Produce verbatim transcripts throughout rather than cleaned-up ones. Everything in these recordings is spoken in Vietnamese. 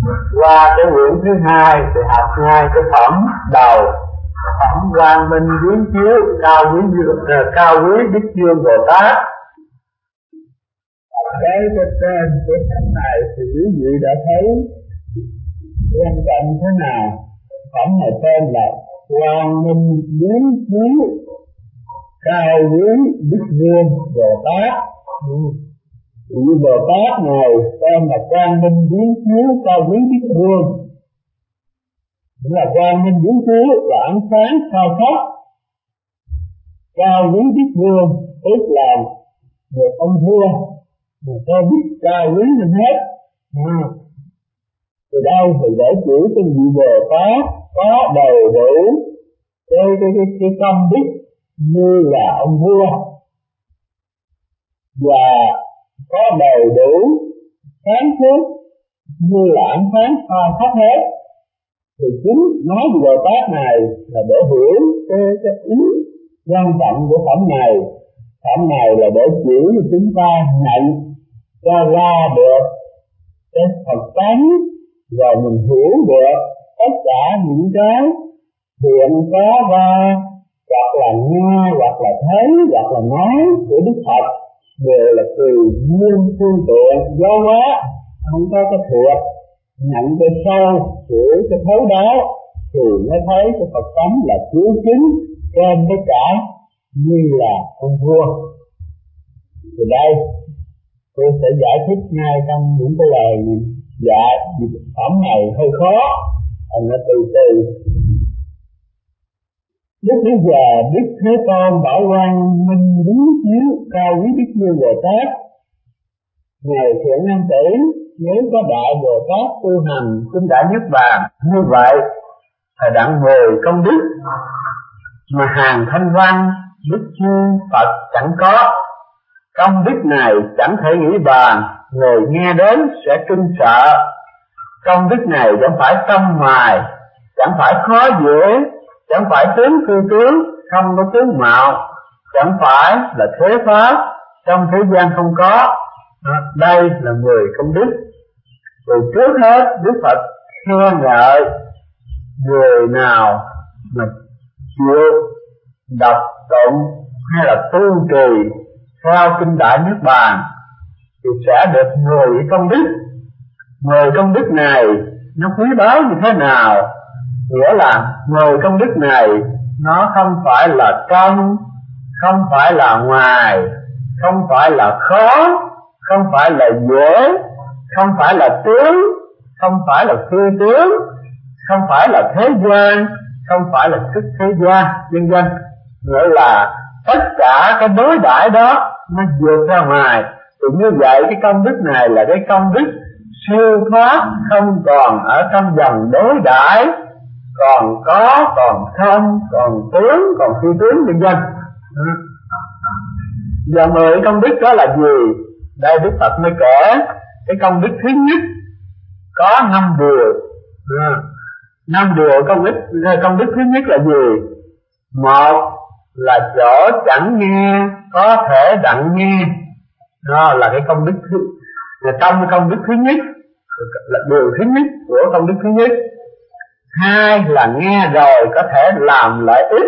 Qua cái quyển thứ hai thì học ngay cái phẩm đầu, phẩm Quang Minh Viếng Chiếu Cao Quý Cao Quý Đức Dương Bồ Tát. Đây cái tên của phẩm này thì quý vị đã thấy quan trọng thế nào. Phẩm này tên là Quang Minh Viếng Chiếu Cao Quý Đức Dương Bồ Tát. Vị Bồ Tát này tên là Quang Minh Viếng Chiếu Cao Quý Đức Dương. Nghĩa là Quang Minh Viếng Chiếu là ánh sáng soi khắp. Cao Quý Đức Dương tức là một ông vua, một cái đức cao quý hơn hết. À, từ đây thì để chỉ cho vị Bồ Tát có đầy đủ cái cái cái cái công đức như là ông vua và có đầy đủ sáng suốt như là ánh sáng soi khắp hết. Thì chính nói về Bồ Tát này là để hiểu cái cái ý quan trọng của phẩm này. Phẩm này là để chỉ cho chúng ta nhận cho ra được cái Phật tánh, rồi mình hiểu được tất cả những cái hiện có ra, hoặc là nghe, hoặc là thấy, hoặc là nói của Đức Phật đều là từ nguyên phương tiện giáo hóa, không có cái thiệt. Nhận cái sâu của cái thấu đó thì mới thấy cái Phật tánh là chiếu chính trên tất cả như là ông vua. Từ đây tôi sẽ giải thích ngay trong những cái lời dạy phẩm này hơi khó, anh nó từ từ. Lúc bây giờ Đức Thế Tôn bảo Quang Minh Viếng Chiếu Cao Quý Đức Dương Bồ Tát: Ngài Thiện Nam Tử, nếu có đại Bồ Tát tu hành kinh đại Niết Bàn như vậy phải đặng mười công đức mà hàng thanh văn đức chư Phật chẳng có. Công đức này chẳng thể nghĩ bàn, người nghe đến sẽ kinh sợ. Công đức này chẳng phải trong ngoài, chẳng phải khó dễ, chẳng phải tướng phi tướng, không có tướng mạo, chẳng phải là thế pháp trong thế gian không có. Đây là mười công đức. Rồi trước hết Đức Phật khen ngợi người nào mà chịu đọc tụng hay là tu trì theo kinh đại Niết Bàn thì sẽ được mười công đức. Mười công đức này nó quý báu như thế nào? Nghĩa là mười công đức này nó không phải là trong, không phải là ngoài, không phải là khó, không phải là dễ, không phải là tướng, không phải là phi tướng, không phải là thế gian, không phải là sức thế gian, vân vân. Nghĩa là tất cả cái đối đãi đó nó vượt ra ngoài. Thì như vậy cái công đức này là cái công đức siêu thoát, không còn ở trong dòng đối đãi, còn có, còn không, còn tướng, còn phi tướng, vân vân. Và mười công đức đó là gì? Đây Đức Phật mới kể cái công đức thứ nhất có năm điều. Năm điều công đức. Công đức thứ nhất là gì? Một là chỗ chẳng nghe có thể đặng nghe, đó là cái công đức thứ. Trong công đức thứ nhất là điều thứ nhất của công đức thứ nhất. Hai là nghe rồi có thể làm lợi ích.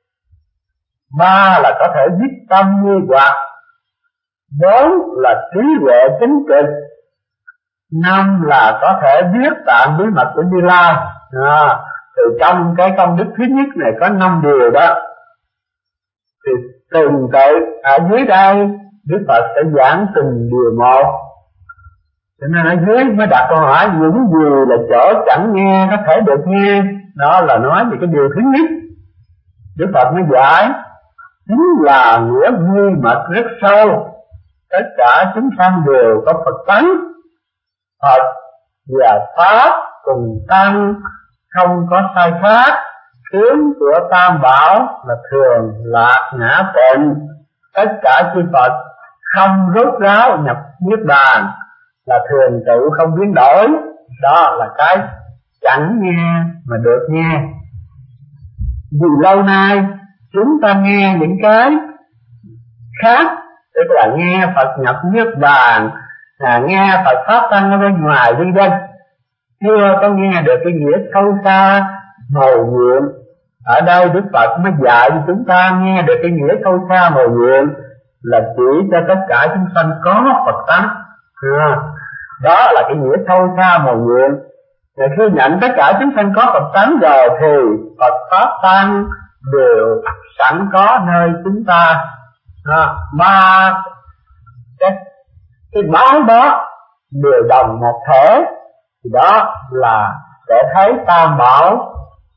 Ba là có thể dứt tâm nghi hoặc. Bốn là trí huệ chính trực. Năm là có thể biết tạng bí mật của Như Lai. À, từ trong cái công đức thứ nhất này có năm điều đó. Thì từng tự ở dưới đây Đức Phật sẽ giảng từng điều một. Cho nên ở dưới mới đặt câu hỏi những gì là chỗ chẳng nghe có thể được nghe. Đó là nói về cái điều thứ nhất. Đức Phật mới giải chính là nghĩa duy mật rất sâu. Tất cả chúng sanh đều có Phật tánh. Phật và Pháp cùng tăng, không có sai khác. Tướng của Tam Bảo là thường lạc ngã tịnh. Tất cả chư Phật không rốt ráo nhập Niết Bàn, là thường trụ không biến đổi. Đó là cái chẳng nghe mà được nghe. Vì lâu nay chúng ta nghe những cái khác, tức là nghe Phật nhập Niết Bàn, à, nghe Phật pháp tăng ở bên ngoài vân vân. chưa có nghe được cái nghĩa sâu xa mầu nhiệm. Ở đây Đức Phật mới dạy cho chúng ta nghe được cái nghĩa sâu xa mầu nhiệm là chỉ cho tất cả chúng sanh có Phật tánh. À, đó là cái nghĩa sâu xa mầu nhiệm. Và khi nhận tất cả chúng sanh có Phật tánh rồi thì Phật pháp tăng đều sẵn có nơi chúng ta. À, ba cái, cái báo đó đều đồng một thể, thì đó là sẽ thấy tam bảo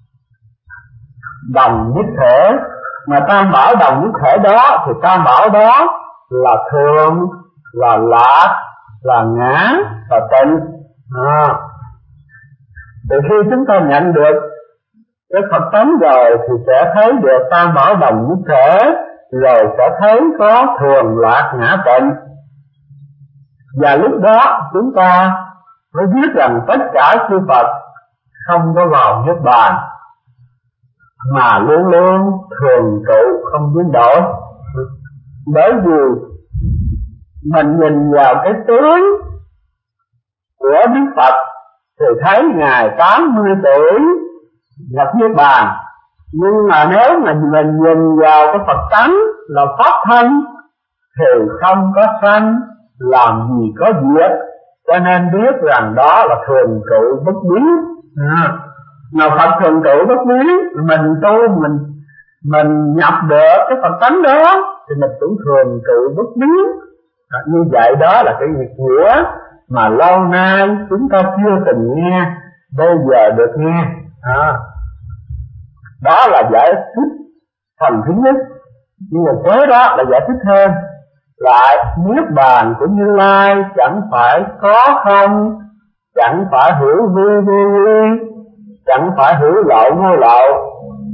đồng nhất thể. Mà tam bảo đồng nhất thể đó thì tam bảo đó là thường, là lạc, là ngã, là tịnh. À, từ khi chúng ta nhận được cái Phật tánh rồi thì sẽ thấy được tam bảo đồng nhất thể, rồi sẽ thấy có thường, lạc, ngã, tịnh. Và lúc đó chúng ta mới biết rằng tất cả chư Phật không có vào niết bàn, mà luôn luôn thường trụ không biến đổi. Bởi vì mình nhìn vào cái tướng của Đức Phật thì thấy Ngài tám mươi tuổi nhập niết bàn. Nhưng mà nếu mà mình nhìn vào cái Phật tánh là pháp thân thì không có sanh, làm gì có diệt, cho nên biết rằng đó là thường trụ bất biến. À, mà Phật thường trụ bất biến, mình tu mình mình nhập được cái Phật tánh đó thì mình cũng thường trụ bất biến. À, như vậy đó là cái nghĩa mà lâu nay chúng ta chưa từng nghe, bây giờ được nghe. À, đó là giải thích phần thứ nhất. Nhưng mà tới đó là giải thích thêm lại niết bàn của Như Lai chẳng phải có không, chẳng phải hữu vi vi vi, chẳng phải hữu lậu vô lậu,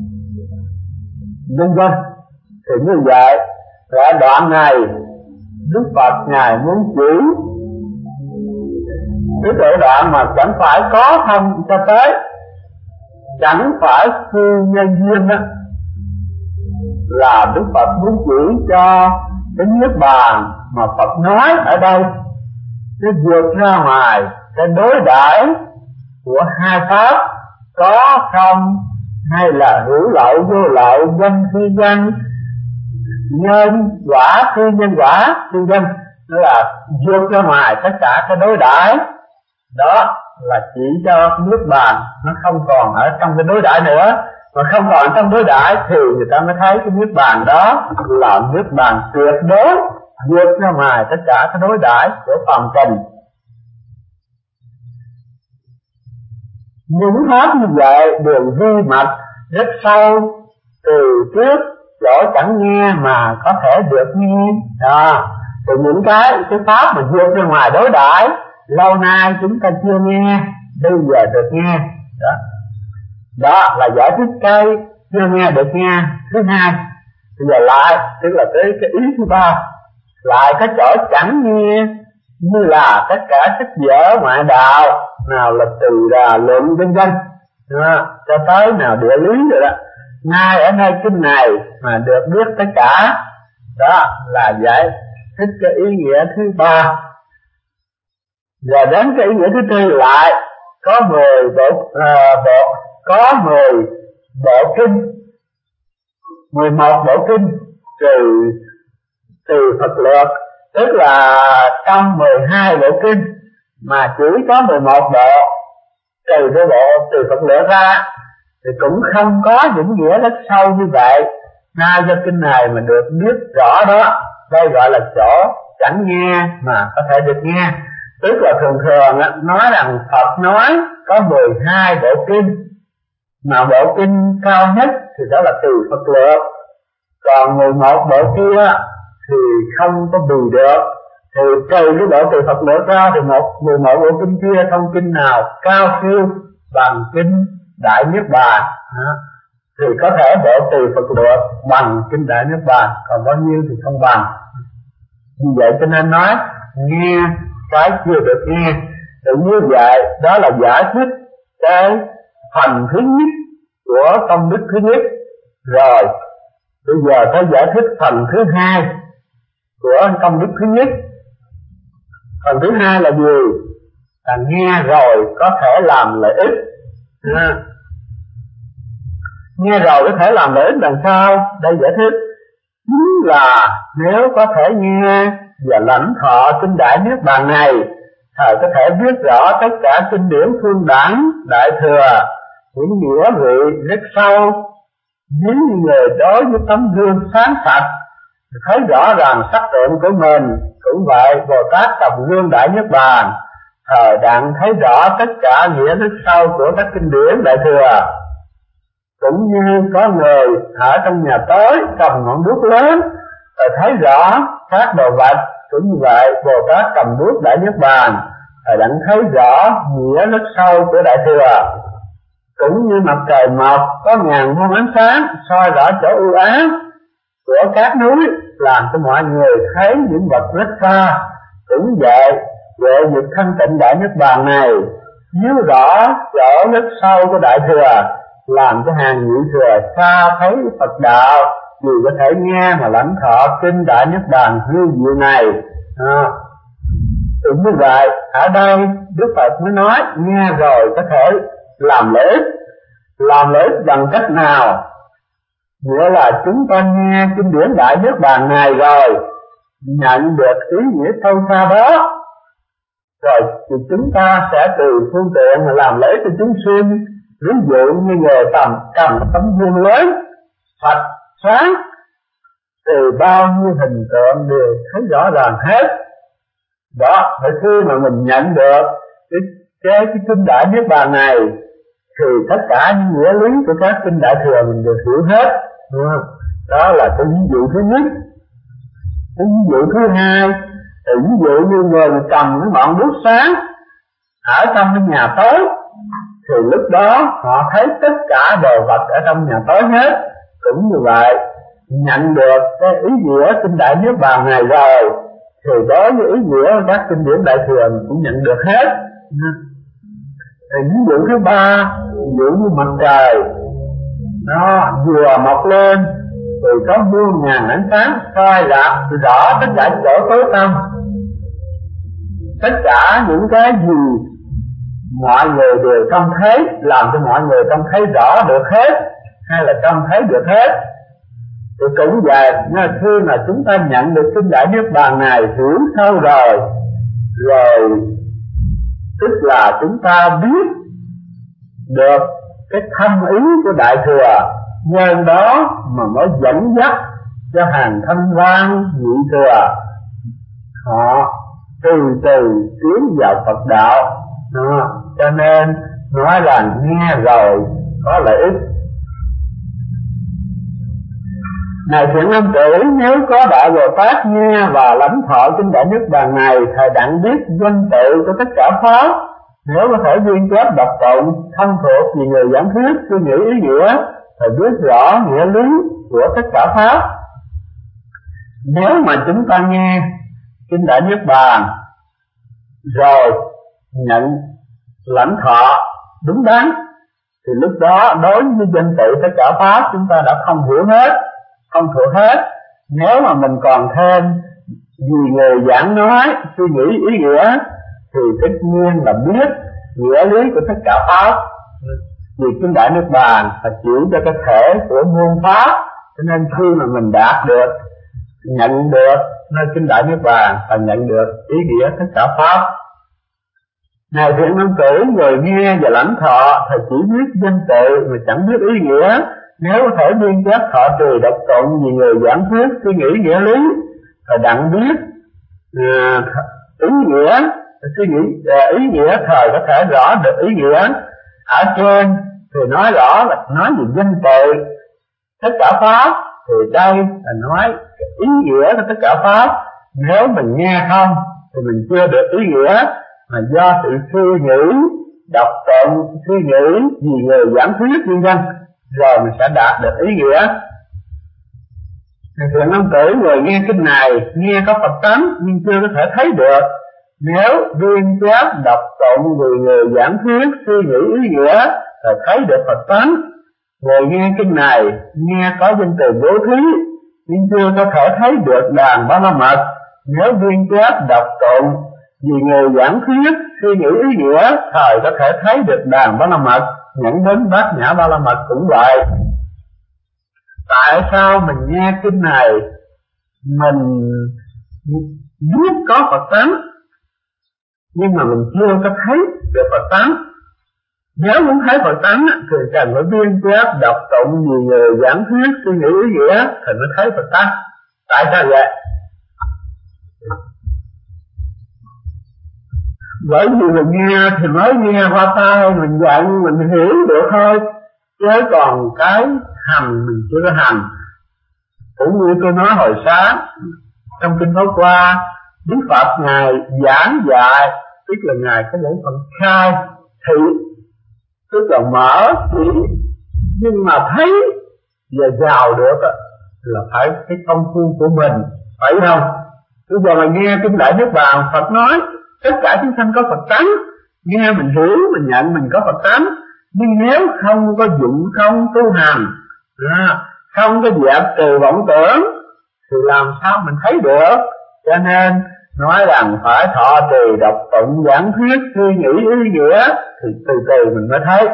vân vân. Thì như vậy là đoạn này Đức Phật Ngài muốn chỉ cái độ đoạn mà chẳng phải có không cho tới chẳng phải phu nhân duyên đó, là Đức Phật muốn chỉ cho cái niết bàn mà Phật nói ở đây nó vượt ra ngoài cái đối đãi của hai pháp có không hay là hữu lậu vô lậu, danh phi danh, nhân quả phi nhân quả, phi danh. Nó là vượt ra ngoài tất cả cái đối đãi đó, là chỉ cho niết bàn nó không còn ở trong cái đối đãi nữa. Mà không còn trong đối đãi thì người ta mới thấy cái niết bàn đó là niết bàn tuyệt đối, vượt ra ngoài tất cả cái đối đãi của phàm trần. Những pháp như vậy đều vi mạch rất sâu, từ trước chỗ chẳng nghe mà có thể được nghe. À, thì những cái cái pháp mà vượt ra ngoài đối đãi lâu nay chúng ta chưa nghe, bây giờ được nghe. Đó, đó là giải thích cái chưa nghe được nghe thứ hai. Bây giờ lại tức là tới cái ý thứ ba, lại cái chỗ chẳng nghe như là tất cả sách vở ngoại đạo, nào là từ đà luận vân vân, cho tới nào địa lý rồi đó, ngay ở nơi kinh này mà được biết tất cả. Đó là giải thích cái ý nghĩa thứ ba. Và đến cái ý nghĩa thứ tư lại có mười bộ, à, bộ có mười bộ kinh, mười một bộ kinh trừ từ Phật lược, tức là trong mười hai bộ kinh mà chỉ có mười một bộ trừ cái bộ từ Phật lược ra thì cũng không có những nghĩa rất sâu như vậy. Nay cho kinh này mà được biết rõ đó, đây gọi là chỗ chẳng nghe mà có thể được nghe. Tức là thường thường nói rằng Phật nói có mười hai bộ kinh, mà bộ kinh cao nhất thì đó là từ Phật lược, còn mười một bộ kia thì không có bù được. Thì trừ cái bộ từ Phật lược ra thì một mười một bộ kinh kia không kinh nào cao siêu bằng kinh Đại Niết Bàn. À, thì có thể bộ từ Phật lược bằng kinh Đại Niết Bàn, còn bao nhiêu thì không bằng. Như vậy cho nên nói nghe cái chưa được nghe. Tự như vậy đó là giải thích cái phần thứ nhất của công đức thứ nhất. Rồi bây giờ tới giải thích phần thứ hai của công đức thứ nhất. Phần thứ hai là gì? là nghe rồi có thể làm lợi ích. À, nghe rồi có thể làm lợi ích làm sao? Đây giải thích chính là nếu có thể nghe và lãnh thọ kinh Đại Niết Bàn này, thầy có thể biết rõ tất cả kinh điển phương đẳng Đại Thừa, những nghĩa vị rất sâu. Nếu như người đối với tấm gương sáng sạch, thấy rõ ràng sắc tượng của mình, cũng vậy Bồ Tát cầm gương Đại Niết Bàn, thời đặng thấy rõ tất cả nghĩa rất sâu của các kinh điển Đại Thừa. Cũng như có người ở trong nhà tối cầm ngọn đuốc lớn rồi thấy rõ các đồ vật, cũng như vậy Bồ Tát cầm đuốc Đại Niết Bàn thời đặng thấy rõ nghĩa rất sâu của Đại Thừa. Cũng như mặt trời mọc có ngàn muôn ánh sáng soi rõ chỗ ưu ám của các núi, làm cho mọi người thấy những vật rất xa. Cũng vậy, về việc thanh tịnh Đại Niết Bàn này chiếu rõ chỗ rất sâu của Đại Thừa, làm cho hàng nhị thừa xa thấy Phật đạo, vì có thể nghe mà lãnh thọ kinh Đại Niết Bàn hư diệu này. À, cũng như vậy, ở đây Đức Phật mới nói nghe rồi có thể làm lợi ích. Làm lợi ích bằng cách nào? Nghĩa là chúng ta nghe kinh điển Đại Niết Bàn này rồi nhận được ý nghĩa sâu xa đó, rồi thì chúng ta sẽ từ phương tiện mà làm lợi ích cho chúng sinh. Ví dụ như người tầm cầm tấm gương lớn sạch sáng, từ bao nhiêu hình tượng đều thấy rõ ràng hết. Đó, phải khi mà mình nhận được cái cái, cái kinh Đại Niết Bàn này thì tất cả những nghĩa lý của các kinh Đại Thừa mình đều hiểu hết. Đó là cái ví dụ thứ nhất. Cái ví dụ thứ hai thì ví dụ như người cầm cái ngọn đuốc sáng ở trong cái nhà tối, thì lúc đó họ thấy tất cả đồ vật ở trong nhà tối hết. Cũng như vậy, nhận được cái ý nghĩa kinh Đại Niết Bàn này rồi thì đối với ý nghĩa các kinh điển Đại Thừa mình cũng nhận được hết. Thì ví dụ thứ ba, ví dụ như mặt trời nó vừa mọc lên thì có muôn ngàn ánh sáng soi rạng rõ tất cả chỗ tối tăm, tất cả những cái gì mọi người đều trông thấy, làm cho mọi người trông thấy rõ được hết, hay là trông thấy được hết. Thì cũng vậy, khi mà chúng ta nhận được kinh Đại Niết Bàn này hiểu sâu rồi, rồi tức là chúng ta biết được cái thâm ý của Đại Thừa, nhân đó mà mới dẫn dắt cho hàng thanh văn nhị thừa họ từ từ tiến vào Phật đạo. Đó, cho nên nói là nghe rồi có lợi ích. Này thiện nam tử, nếu có Đại Bồ Tát nghe và lãnh thọ kinh Đại Niết Bàn này, thầy đặng biết danh tự của tất cả pháp. Nếu có thể viên kết đọc tụng, thông thuộc vì người giảng thuyết, suy nghĩ ý nghĩa, thầy biết rõ nghĩa lý của tất cả pháp. Nếu mà chúng ta nghe kinh Đại Niết Bàn rồi nhận lãnh thọ đúng đắn, thì lúc đó đối với danh tự tất cả pháp chúng ta đã không hiểu hết, không thuộc hết. Nếu mà mình còn thêm vì người giảng nói, suy nghĩ ý nghĩa, thì tất nhiên là biết nghĩa lý của tất cả pháp. Vì kinh Đại Niết Bàn là chỉ cho cái thể của muôn pháp, cho nên khi mà mình đạt được, nhận được nơi kinh Đại Niết Bàn và nhận được ý nghĩa tất cả pháp. Này thiện nam tử, người nghe và lãnh thọ thì chỉ biết danh tự mà chẳng biết ý nghĩa. Nếu có thể liên kết thọ trì đọc tụng vì người giảng thuyết, suy nghĩ nghĩa lý, thì đặng biết uh, ý nghĩa, suy nghĩ uh, ý nghĩa thời có thể rõ được ý nghĩa. Ở trên thì nói rõ là nói về danh tự tất cả pháp, thì đây là nói ý nghĩa của tất cả pháp. Nếu mình nghe không thì mình chưa được ý nghĩa, mà do sự suy nghĩ, đọc tụng, suy nghĩ vì người giảng thuyết vân vân, rồi mình sẽ đạt được ý nghĩa. Thiện nam tử, người nghe kinh này nghe có Phật tánh nhưng chưa có thể thấy được. Nếu viên chép đọc tụng vì người giảng thuyết, suy nghĩ ý nghĩa rồi thấy được Phật tánh. Người nghe kinh này nghe có danh từ bố thí nhưng chưa có thể thấy được đàn ba la mật. Nếu viên chép đọc tụng vì người giảng thuyết, suy nghĩ ý nghĩa, thời có thể thấy được đàn ba la mật, nhận đến bát nhã ba la mật cũng vậy. Tại sao mình nghe kinh này mình biết có Phật tánh, nhưng mà mình chưa có thấy được Phật tánh? Nếu muốn thấy Phật tánh thì cần phải biên chép, đọc tụng nhiều người giảng thuyết, suy nghĩ ý nghĩa thì mới thấy Phật tánh. Tại sao vậy? Bởi vì mình nghe thì mới nghe qua tai, mình giận mình hiểu được thôi, chứ còn cái hành mình chưa có hành. Cũng như tôi nói hồi sáng trong kinh Pháp Hoa, Đức Phật Ngài giảng dạy, tức là Ngài có bổn phận khai thị, tức là mở thị, nhưng mà thấy và giàu được là phải cái công phu của mình, phải không? Bây giờ mà nghe kinh Đại Niết Bàn, Phật nói tất cả chúng sanh có Phật tánh, nghe mình hiểu, mình nhận mình có Phật tánh, nhưng nếu không có dụng không tu hành, không có dẹp trừ vọng tưởng thì làm sao mình thấy được? Cho nên nói rằng phải thọ trì, đọc tụng, giảng thuyết, suy nghĩ ý nghĩa thì từ từ mình mới thấy.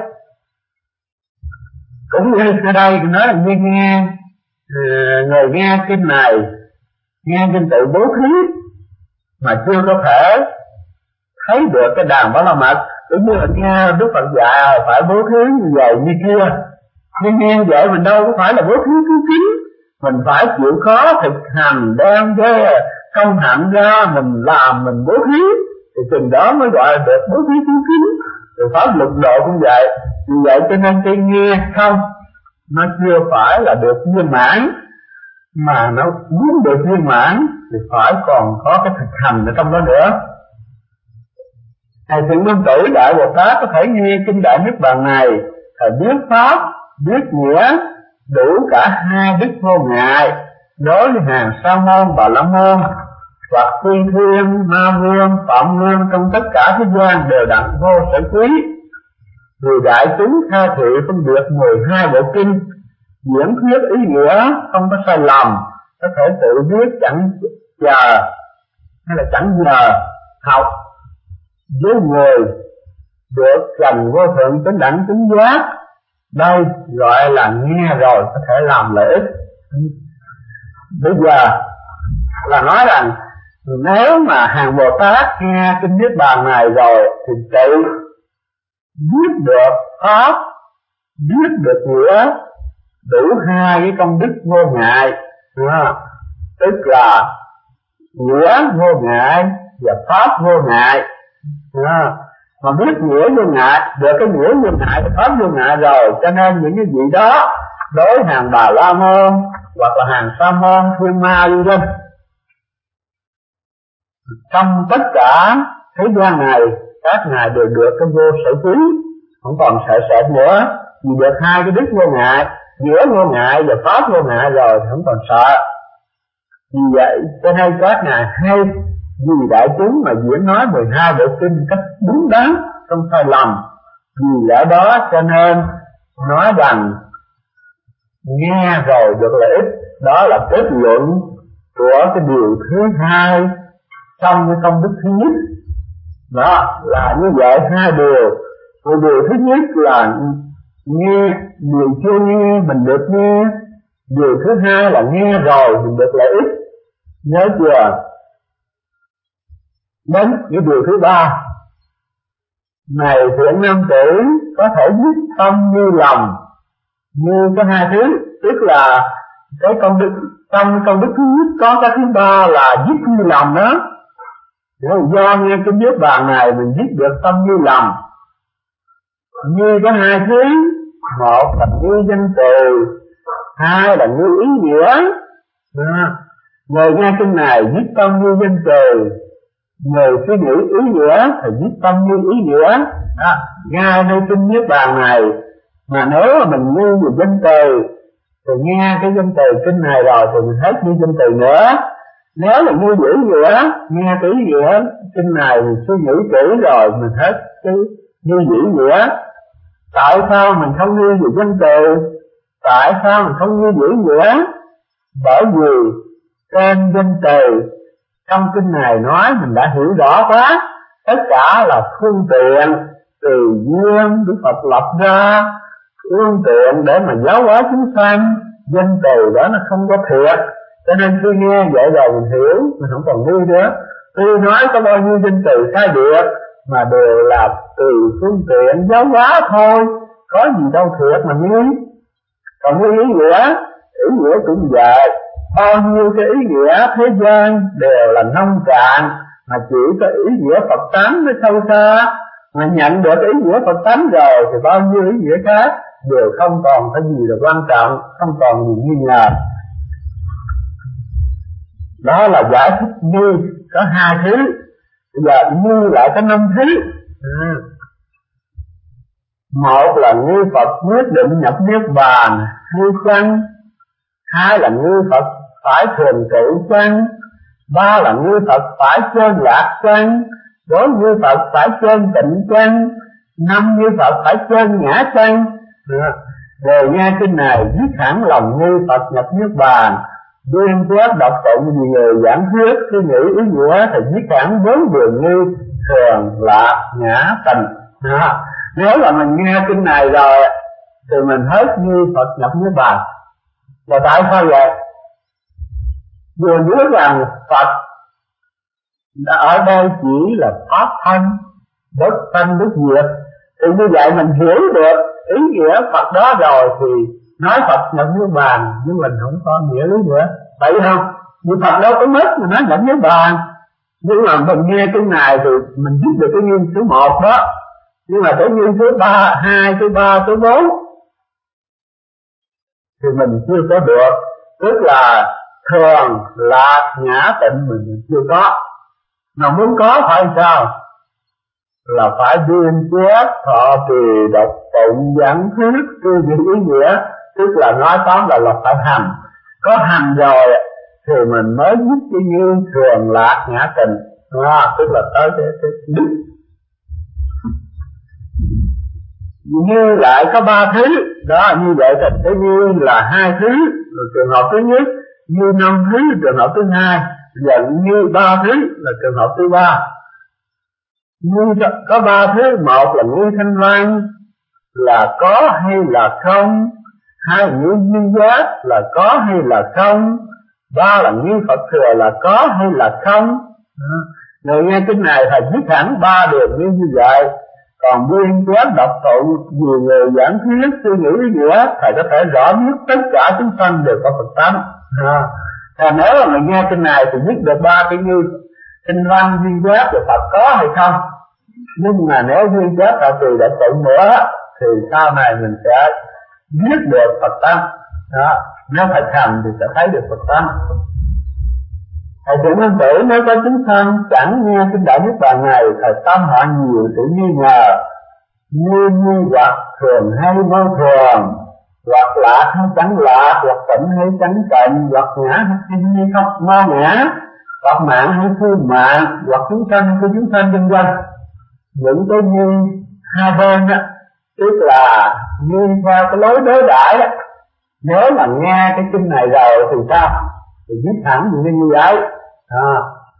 Cũng như ở đây nói là như nghe người nghe kinh này, nghe kinh tự bố thí mà chưa có thể thấy được cái đàn ba la mật. Cũng như là nghe Đức Phật dạy phải bố thí như vậy như kia, nhưng nghe vậy mình đâu có phải là bố thí cứu kính, mình phải chịu khó thực hành, đem cái công hạnh ra mình làm, mình bố thí thì chừng đó mới gọi là được bố thí cứu kính. Rồi pháp luật độ cũng vậy. Vì vậy cho nên cái nghe không nó chưa phải là được viên mãn, mà nó muốn được viên mãn thì phải còn có cái thực hành ở trong đó nữa. Thầy Thiện Minh Tử Đại Bồ Tát có thể nghe kinh Đại Niết Bàn này, thầy biết pháp, biết nghĩa, đủ cả hai đức vô ngại đối với hàng sa môn, bà la môn hoặc Quy Thiên, Ma Vương, Phạm Vương trong tất cả thế gian đều đặng vô sở quý. Vì đại chúng tha thị phân biệt mười hai bộ kinh, diễn thuyết ý nghĩa không có sai lầm, có thể tự viết chẳng chờ hay là chẳng nhờ học. Với người được gần vô thượng chánh đẳng chứng giác, đây gọi là nghe rồi có thể làm lợi ích. Bây giờ là nói rằng nếu mà hàng Bồ Tát nghe kinh Niết Bàn này rồi thì tự biết được pháp, biết được nghĩa, đủ hai cái công đức vô ngại, tức là nghĩa vô ngại và pháp vô ngại. Mà biết nghĩa vô ngại, được cái nghĩa vô ngại, cái pháp vô ngại rồi, cho nên những cái gì đó đối hàng Bà La Môn hoặc là hàng Sa Môn, Thiên Ma đi lên, trong tất cả thế gian này các ngài đều được cái vô sở quý, không còn sợ sệt nữa. Vì được hai cái đức vô ngại, nghĩa vô ngại và pháp vô ngại rồi thì không còn sợ. Vì vậy cho nên các ngài hay vì đại chúng mà diễn nói mười hai bộ kinh cách đúng đắn, không sai lầm. Vì lẽ đó cho nên nói rằng nghe rồi được lợi ích, đó là kết luận của cái điều thứ hai trong cái công đức thứ nhất. Đó là như vậy, hai điều. Một điều thứ nhất là nghe, điều chưa nghe mình được nghe. Điều thứ hai là nghe rồi mình được lợi ích. Nhớ chưa? Đến cái điều thứ ba, này thiện nam tử có thể dứt tâm như lòng, như có hai thứ, tức là cái công đức, trong công đức thứ nhất có cái thứ ba là dứt như lòng đó. Do nghe kinh Niết Bàn này mình dứt được tâm như lòng. Như có hai thứ, một là như danh từ, hai là như ý nghĩa. Người nghe kinh này dứt tâm như danh từ, người suy nghĩ ý nghĩa thì dứt tâm như ý nghĩa. À, nghe nơi kinh Niết Bàn này mà nếu mà mình nghe về danh từ thì nghe cái danh từ kinh này rồi thì mình hết như danh từ nữa. Nếu là như ý nghĩa, nghe cái ý nghĩa kinh này mình suy nghĩ kỹ rồi mình hết cái như ý nghĩa. Tại sao mình không nghe về danh từ? Tại sao mình không nghe về ý nghĩa? Bởi vì trên danh từ trong kinh này nói mình đã hiểu rõ quá, tất cả là phương tiện từ duyên Đức Phật lập ra, phương tiện để mà giáo hóa chúng sanh. Danh từ đó nó không có thiệt, cho nên khi nghe vậy rồi mình hiểu, mình không còn nghi nữa. Tuy nói có bao nhiêu danh từ sai biệt mà đều là từ phương tiện giáo hóa thôi, có gì đâu thiệt mà nghi. Còn cái ý nghĩa, ý nghĩa cũng vậy, bao nhiêu cái ý nghĩa thế gian đều là nông cạn, mà chỉ có ý nghĩa Phật tánh mới sâu xa. Mà nhận được ý nghĩa Phật tánh rồi thì bao nhiêu ý nghĩa khác đều không còn cái gì là quan trọng, không còn gì nghi ngờ. Đó là giải thích như có hai thứ, giờ như lại có năm thứ. À. Một là như Phật quyết định nhập niết bàn hay chăng, hai là như Phật phải thường trụ chăng, ba là như Phật phải chân lạc chăng, bốn như Phật phải chân tịnh chăng, năm như Phật phải chân ngã chăng. À. Rồi nghe kinh này viết hẳn lòng như Phật nhập niết bàn, Duyên Quét đọc tụng vì người giảng thuyết, suy nghĩ ý nghĩa thì viết hẳn bốn đường như thường lạc ngã tịnh. À. Nếu là mình nghe kinh này rồi thì mình hết như Phật nhập niết bàn. Là tại sao vậy? Vừa nhớ rằng Phật ở đây chỉ là pháp thân, bất sanh bất diệt, thì như vậy mình hiểu được ý nghĩa Phật đó rồi thì nói Phật nhập niết bàn, nhưng mình không có nghĩa lý nữa, phải không? Vì Phật đâu có mất mà nói nhập niết bàn. Nhưng mà mình nghe kinh này thì mình biết được cái nguyên số một đó, nhưng mà cái nguyên số ba, hai, số ba, số bốn thì mình chưa có được. Tức là thường lạc ngã tịnh mình chưa có. Mà muốn có phải sao? Là phải Duyên Quét thọ trì đọc tụng giảng thuyết tư duy ý nghĩa, tức là nói tóm lại là phải hành. Có hành rồi thì mình mới giúp cái như thường lạc ngã tịnh. À, tức là tới cái, cái đức. Như lại có ba thứ đó, như vậy thì cái như là hai thứ. Rồi trường hợp thứ nhất, như năm thứ trường hợp thứ hai, và như ba thứ là trường hợp thứ ba. Như có ba thứ, một là như thanh văn là có hay là không, hai như duyên giác là có hay là không, ba là như Phật thừa là có hay là không. Người nghe kinh này thầy viết hẳn ba đường như như vậy. Còn Duyên Quét đọc tụng nhiều người giảng thuyết suy nghĩ ý nghĩa, thầy có thể rõ biết tất cả chúng sanh đều có Phật tánh. À, nếu mà mình nghe kinh này thì biết được ba cái như kinh văn, Duyên Quét và Phật có hay không. Nhưng mà nếu Duyên Quét thọ trì đọc tụng nữa thì sau này mình sẽ biết được Phật tánh. Đó, nếu thầy hành thì sẽ thấy được Phật tánh. Thầy trưởng Ân Tử nếu có chúng sanh chẳng nghe kinh Đại Niết Bàn này, thầy tâm họ nhiều sự nghi ngờ, như như hoặc thường hay vô thường, hoặc lạc hay chẳng lạc, hoặc tịnh hay chẳng tịnh, hoặc ngã hay không mơ ngã, hoặc mạng hay phi mạng, hoặc chúng sanh hay chúng sanh vân vân. Những cái như hai bên đó, tức là như theo cái lối đối đãi đó. Nếu mà nghe cái kinh này rồi thì sao? Thì viết hẳn những cái như vậy. À,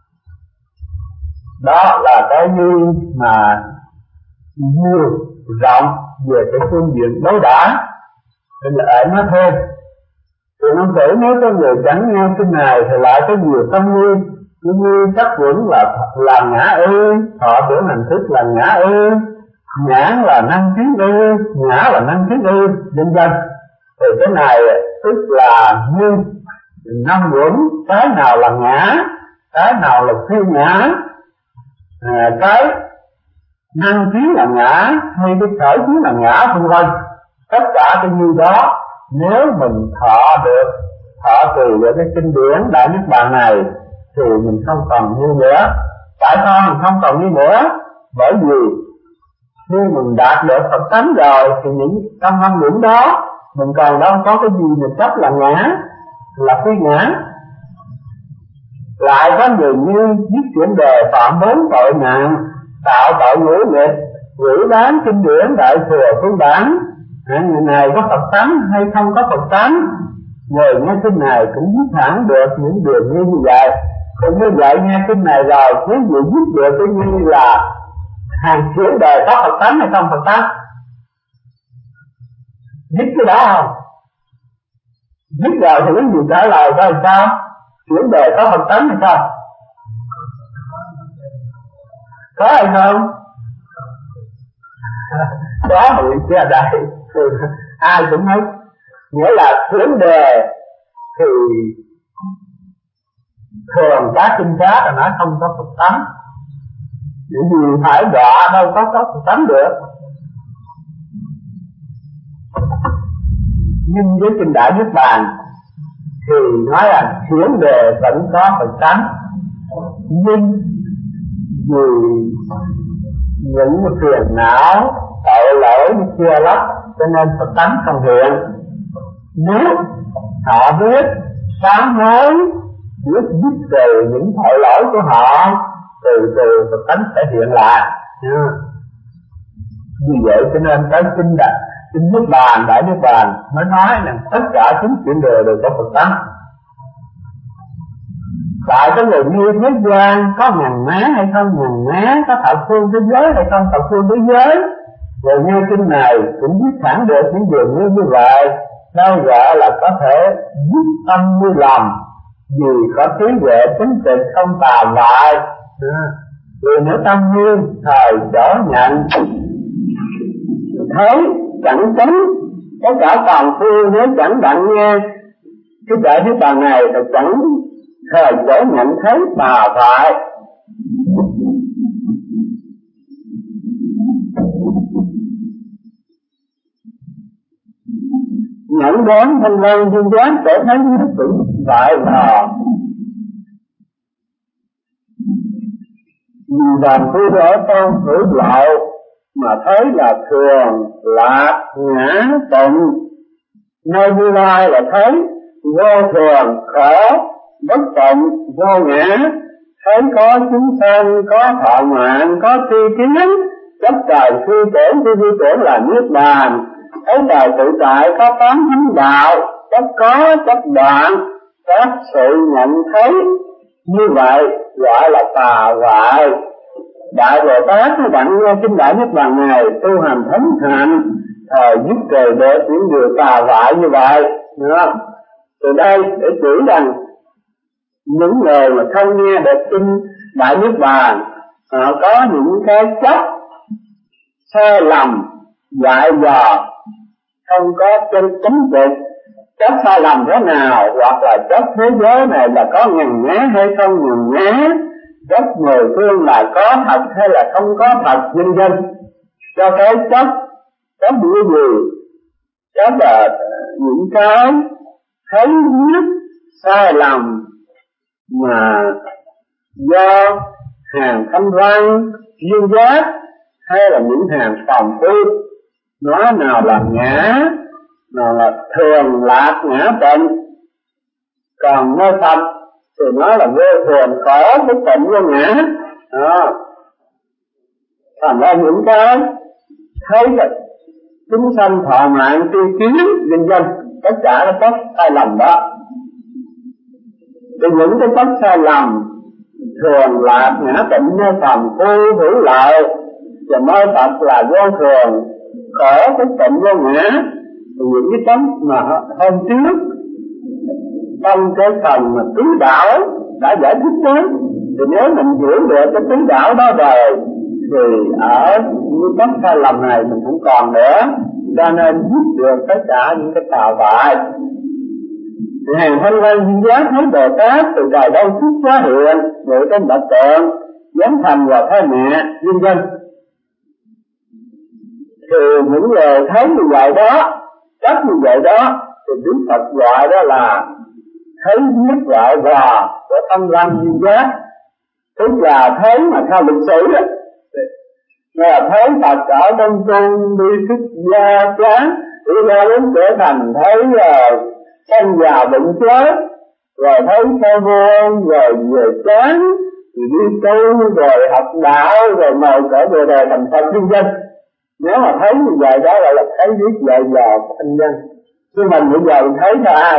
đó là cái như mà nhiều rộng về cái phương diện đối đãi. Nên là ở nó thêm. Thì nó thể nếu có người chẳng nghe kinh này thì lại có nhiều tâm nghi. Cái như chắc vẫn là là ngã ư, thọ tưởng hành thức là ngã ư, nhãn là năng kiến ư, ngã là năng kiến ư, vân vân. Thì cái này tức là như năm uẩn, cái nào là ngã, cái nào là phi ngã, à, cái năng kiến là ngã hay cái khởi kiến là ngã vân vân. Tất cả cái như đó nếu mình thọ được, thọ từ với cái kinh điển Đại Niết Bàn này thì mình không còn như nữa. Tại sao mình không còn như nữa? Bởi vì khi mình đạt được Phật tánh rồi thì những trong văn điển đó mình còn đâu có cái gì mình chấp là ngã, là phi ngã. Lại có người như viết chuyện đề phạm bốn tội nặng, tạo tội ngũ nghịch, gửi bán kinh điển Đại Thừa Phương Bản. Người này có Phật tánh hay không có Phật tánh? Người nghe kinh này cũng viết hẳn được những điều như vậy. Thì như vậy nghe kinh này rồi quý vị viết được cái như là Hàng chuyển đời có Phật tánh hay không Phật tánh? Biết cái đó không? Biết rồi thì những gì trả lời coi sao? Chuyển đời có Phật tánh hay không? Có hay không? Có mà bị kia đại ai cũng nói. Nghĩa là chuyển đề thì thường các kinh pháp là nói không có Phật tánh. Bởi vì phải đọa đâu có có Phật tánh được. Nhưng với kinh Đại Niết Bàn thì nói là chuyển đề vẫn có Phật tánh, nhưng vì những phiền não tội lỗi chưa lấp cho nên Phật tánh không hiện. Nếu họ biết sám hối, biết biết từ những tội lỗi của họ, từ từ Phật tánh sẽ hiện lại. Vì vậy cho nên cái kinh Đại Kinh Niết Bàn, Đại Niết Bàn mới nói là tất cả chúng chuyển đề đều có Phật tánh. Tại có người như thế gian có ngàn má hay không ngàn má, có thập phương thế giới hay không thập phương thế giới, rồi nghe kinh này cũng biết thẳng được những điều như như vậy. Đâu gọi là có thể giúp tâm như lòng, vì có trí huệ chính trực không tà vại. Vì nếu tâm nguyên thời chỗ nhận thấy chẳng chánh, tất cả toàn phương nếu chẳng đặng nghe cái Đại Niết Bàn này thì chẳng thời chỗ nhận thấy tà vại. Nhận đoán thanh văn duyên dáng để thấy nhất định vậy là vì bàn tu ở trong hữu lậu mà thấy là thường lạc ngã tịnh, nơi Như Lai là thấy vô thường khổ bất tịnh vô ngã, thấy có chúng sanh có thọ mạng có tri kiến, chấp trời suy tưởng suy suy tưởng là niết bàn, thấy trời tự tại có tám thánh đạo, chấp có chấp đoạn, các sự nhận thấy như vậy gọi là tà vại. Đại Bồ Tát nó đặng nghe kinh Đại Niết Bàn này tu hành thánh hạnh, thời dứt trời để những điều tà vại như vậy. Được không? Từ đây để chỉ rằng những người mà không nghe được kinh Đại Niết Bàn, họ có những cái chấp sai lầm dại dò, không có chân chính trực. Chấp sai lầm thế nào, hoặc là chấp thế giới này là có ngàn ngá hay không ngàn ngá, chấp mười phương là có thật hay là không có thật, vân vân. Cho cái chấp chấp những gì? Chấp là những cái thấy biết sai lầm mà do hàng thanh văn duyên giác hay là những hàng phàm phu, nói nào là ngã, nào là thường lạc ngã tịnh. Còn nơi Phật thì nói là vô thường khổ bất tịnh vô ngã. Đó. Thành ra những cái thấy là chúng sanh thọ mạng tri kiến vân vân, tất cả nó có sai lầm đó. Thì những cái có sai lầm thường lạc ngã tịnh nơi phàm phu hữu lợi, và nơi Phật là vô thường khổ bất tịnh vô ngã. Thì những cái tấm mà hôm trước trong cái phần mà tứ đạo đã giải thích đến, thì nếu mình hiểu được cái tứ đạo đó rồi thì ở những cái sai lầm này mình không còn nữa, cho nên giúp được tất cả những cái tà vại. Thì hàng thanh văn duyên giác thấy Bồ Tát từ đời đâu xuất hóa hiện, ngự trên bậc tượng, dám thành vào thế mẹ, vân vân. Thì những người thấy như vậy đó, chấp như vậy đó, thì Đức Phật gọi đó là thấy biết gọi gò của thanh văn duyên giác. Tức là thấy mà theo lịch sử đó, là thấy Phật ở trong cung đi xuất gia chán, đi ra đến trở thành thấy uh, sanh già bệnh chết, rồi thấy sơ vô, rồi về chán, rồi đi tu, rồi học đạo, rồi mời cỡ về đời thành Phật vân vân. Nếu mà thấy như vậy đó gọi là thấy biết dạy dò thanh văn. Chứ mình bây giờ mình thấy cho ai?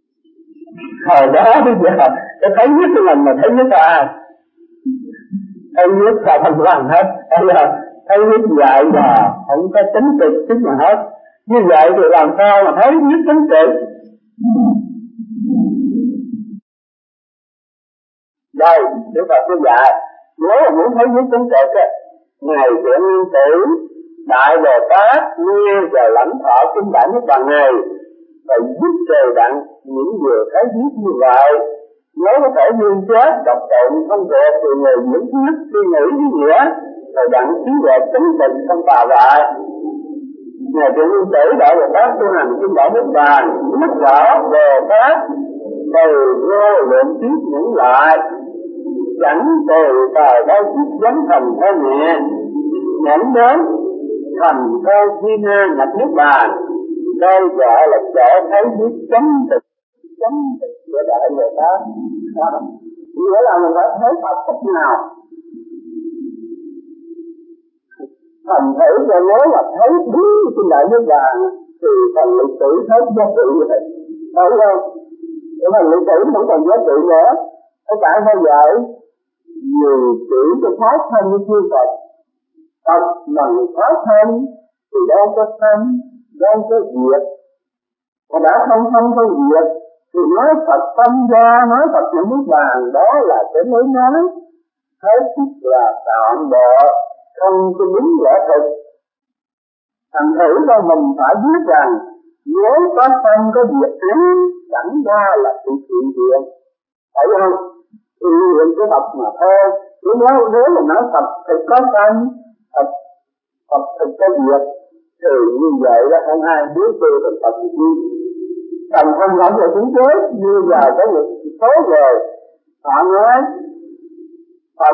Hồi đó bây giờ cái thấy biết của mình mà thấy biết cho ai? thấy biết là thành phần hết, hay là thấy biết dạy và không có tính trực chút mà hết. Như vậy thì làm sao mà thấy biết tính trực? Đây, Đức Phật cứ dạy, nếu mà muốn thấy biết tính trực á, Ngài Thiện Nhân Tử, Đại Bồ Tát nghe và lãnh thọ kinh Đại Niết Bàn này, phải giúp trời đặng những điều thấy biết như vậy. Nếu có thể nguyên chết, độc tụng, không thuộc thì người những nhất suy nghĩ ý nghĩa, rồi đặng trí huệ tính tình không tà vậy. Ngài Thiện Nhân Tử Đại Bồ Tát tu hành kinh Đại Niết Bàn, nhắc rõ Bồ Tát từ vô lượng kiếp những lại, chẳng từ thời đau kiếp dấn thành theo nhẹ, nhẫn đến thành cao di na nhập Niết Bàn. Đây gọi là chỗ thấy biết chánh thực, chánh thực của Đại Bồ Tát. Nghĩa là mình phải thấy Phật cách nào. Thành thử cho nếu là thấy đúng trên Đại Niết Bàn thì phần lịch sử hết giá trị rồi, thấy không? Cái phần lịch sử không còn giá trị nữa. Cái tại sao vậy? Nhiều chữ cho thoát thân như chưa Phật. Phật bằng thoát thân thì đâu có thân, đâu có diệt. Mà đã không thân không diệt thì nói Phật tâm ra, nói Phật nhập Niết Bàn, đó là cái lối nói hết sức là tạm bợ, không có đúng lẽ thực. Thành thử ra mình phải biết rằng nếu có thân có diệt ấy, chẳng ra là sự hiện diện, phải không? Thì hiện cái Phật mà thôi. Nếu nếu mà nói Phật thực có thân, Phật Phật thực có diệt, thì như vậy đó không ai biết tôi thành Phật gì. Thành không rõ về chúng chết, như giờ có một số người họ nói Phật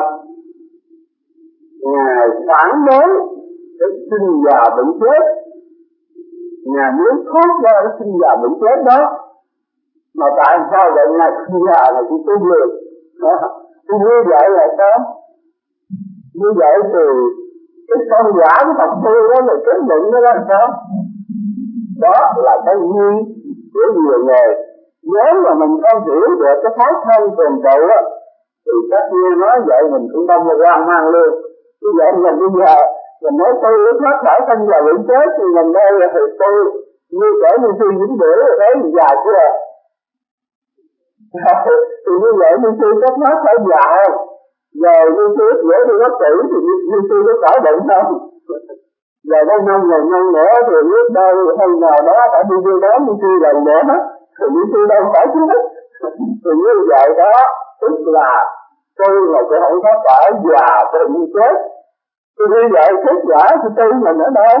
Ngài phản đối cái sinh già bệnh chết, Ngài muốn thoát ra cái sinh già bệnh chết đó. Mà tại sao vậy? Ngài sinh già là chỉ tu luyện. Thì như vậy là sao? Như vậy thì cái công quả của Phật tu đó là kết định đó là sao? Đó là cái duy của nhiều người. Nếu mà mình không hiểu được cái thoát thân tồn trụ á, thì các nghe nói vậy mình cũng không có ra mang luôn. Như vậy mình bây giờ mình nói tôi thoát khỏi thân và bệnh chết thì mình đây là thầy tôi như kể như sư dính bữa rồi thấy già chưa? Thì như vậy như sư có thoát khỏi già không? Rồi như sư dễ đi bác sĩ thì như sư có khỏi bệnh không? Rồi đây năm ngày năm nữa thì biết đâu hôm nào đó phải đi vô đó như sư lần nữa thì như sư đâu phải chứ. Thì như vậy đó tức là tôi là tôi không thoát khỏi già tôi như chết. Thì như vậy kết quả của tôi mình ở đâu?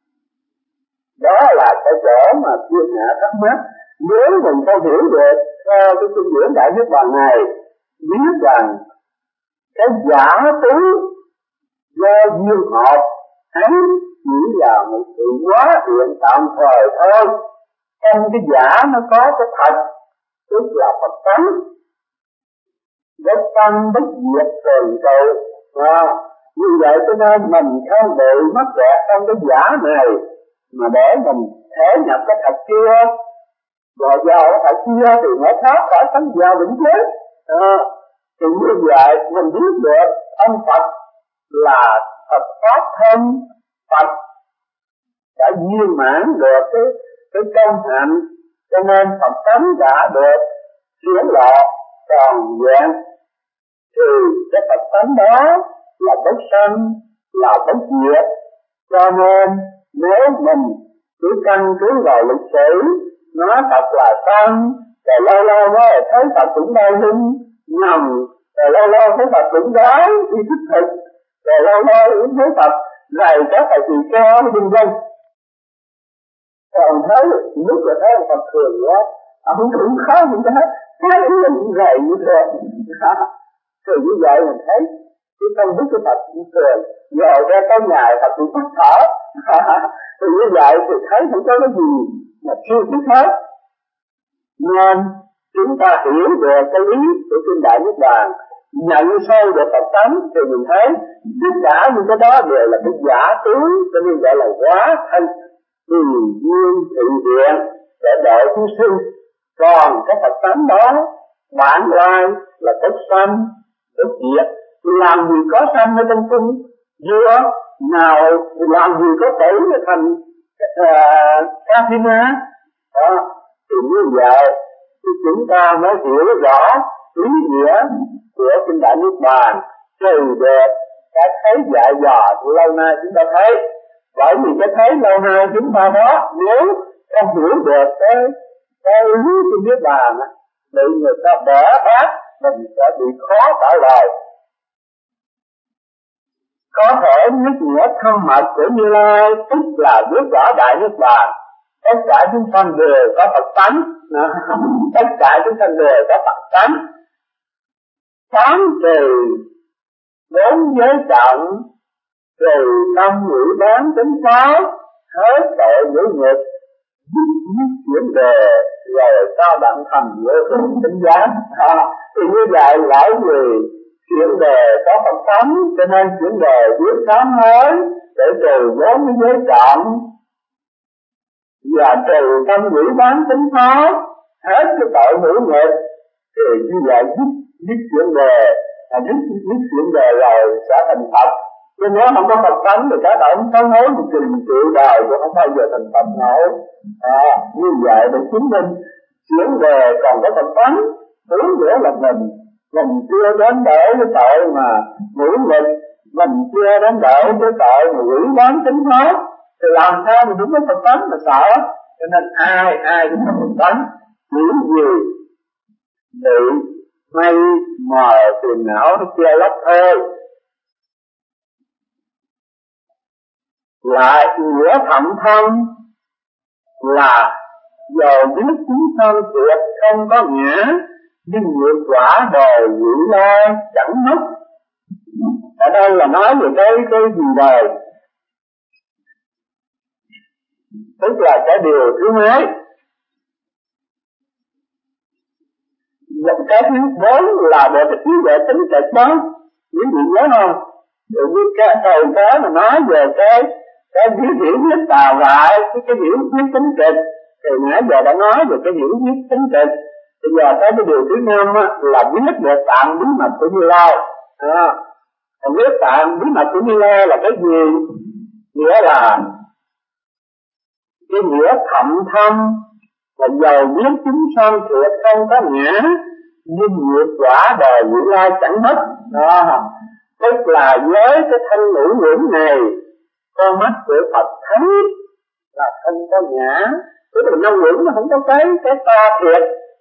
Đó là cái chỗ mà thiên hạ thắc mắc. Nếu mình không hiểu được theo cái kinh điển Đại Niết Bàn này, biết rằng cái giả tứ do duyên hợp ấy chỉ là một sự hóa hiện tạm thời thôi. Trong cái giả nó có cái thật, tức là Phật tánh, bất tăng bất diệt tồn trụ. À, như vậy cho nên mình không bị mắc kẹt trong cái giả này, mà để mình thể nhập cái thật kia, rồi vào cái thật kia thì mới thoát khỏi tánh già bệnh chết. À, thì như vậy mình biết được ông Phật là Phật pháp thân, Phật đã viên mãn được cái cái công hạnh, cho nên Phật tánh đã được triển lộ tròn vẹn. Thì cái Phật tánh đó là bất sanh, là bất diệt. Cho nên nếu mình cứ căn cứ vào lịch sử nói Phật là sanh, rồi lâu lâu nói thấy Phật cũng đau lưng nhầm, rồi lâu lâu thấy Phật cũng đói đi thích thực, rồi lâu lâu thấy Phật gầy các thầy tỳ kheo vân vân. Còn thấy lúc là thấy Phật thường quá, ông cũng khó như thế, thấy là cũng gầy như thế. Thì như vậy mình thấy cái công đức của Phật cũng thường, rồi ra tới ngày Phật cũng phát thở. Thì như vậy thì thấy không có cái gì mà chưa biết hết. Nên chúng ta hiểu được cái lý của kinh Đại Niết Bàn, nhận sâu được Phật tánh thì mình thấy tất cả những cái đó đều là cái giả tướng, cho nên gọi là hóa thân tùy duyên thị hiện để độ chúng sinh. Còn cái Phật tánh đó bản lai là bất sanh, bất diệt, thì làm gì có sanh ở trong cung dưa, nào thì làm gì có thể là thành Katina. Đó, thì như vậy thì chúng ta mới hiểu rõ ý nghĩa của kinh Đại Niết Bàn, trừ được cái thấy dại dò lâu nay chúng ta thấy. Bởi vì cái thấy lâu nay chúng ta đó, nếu không hiểu được cái cái ý của Niết Bàn bị người ta bẻ bát, mình sẽ bị khó trả lời. Có thể nhất nghĩa thân mật của Như Lai tức là biết rõ Đại Niết Bàn. Tất cả chúng sanh đều có Phật tánh, tất cả chúng sanh đều có Phật tánh. Sáng trừ bốn giới trọng, trừ tâm ngữ bán tính sáu, hết tội ngữ nghiệp, dứt chuyển đề, rồi sao bạn thành vô cùng tính giác. À, thì như vậy lại vì chuyển đề có Phật tánh, cho nên chuyển đề biết sám hối để trừ bốn giới trọng và trừ tâm ngữ bán tính sáu, hết cái tội ngữ nghiệp. Thì như vậy dứt dứt chuyển đề, à, dứt dứt chuyển đề rồi sẽ thành Phật. Nhưng nếu không có Phật tánh thì cả đời không sám hối một trình triệu đời cũng không bao giờ thành Phật nổi. À, như vậy để chứng minh chuyển đề còn có Phật tánh, hướng nữa là mình mình chưa đến đỡ cái tội mà ngữ nghịch, mình chưa đến đỡ cái tội mà quỷ bán tính hóa, thì làm sao mình đúng có Phật tánh mà sợ. Cho nên ai ai cũng có Phật tánh, những gì bị mây mờ phiền não nó che lấp thôi. Lại nghĩa thậm thân là dầu biết chúng thân tuyệt không có nghĩa, nhưng nghiệp quả đời vị lai chẳng mất. Ở đây là nói về cái cái gì đời, tức là cái điều thứ mấy. Cái thứ bốn là về cái trí huệ tính tịch đó, những gì nhớ không? Rồi như cái thời đó mà nói về cái cái hiểu hiểu biết tào lại, cái cái hiểu biết tính tịch, thì nãy giờ đã nói về cái hiểu biết tính tịch. Bây giờ tới cái điều thứ năm á, là biết được tạng bí mật của Như Lai. À, biết tạng bí mật của Như Lai là cái gì? Nghĩa là cái nghĩa thậm thâm, là dầu biết chúng sanh thiệt không có nghĩa, nhưng nghiệp quả đời vị lai chẳng mất. Đó, tức là với cái thanh ngữ ngữ này, con mắt của Phật thấy là không có ngã. Tức là năng ngữ nó không có cái cái ta thiệt.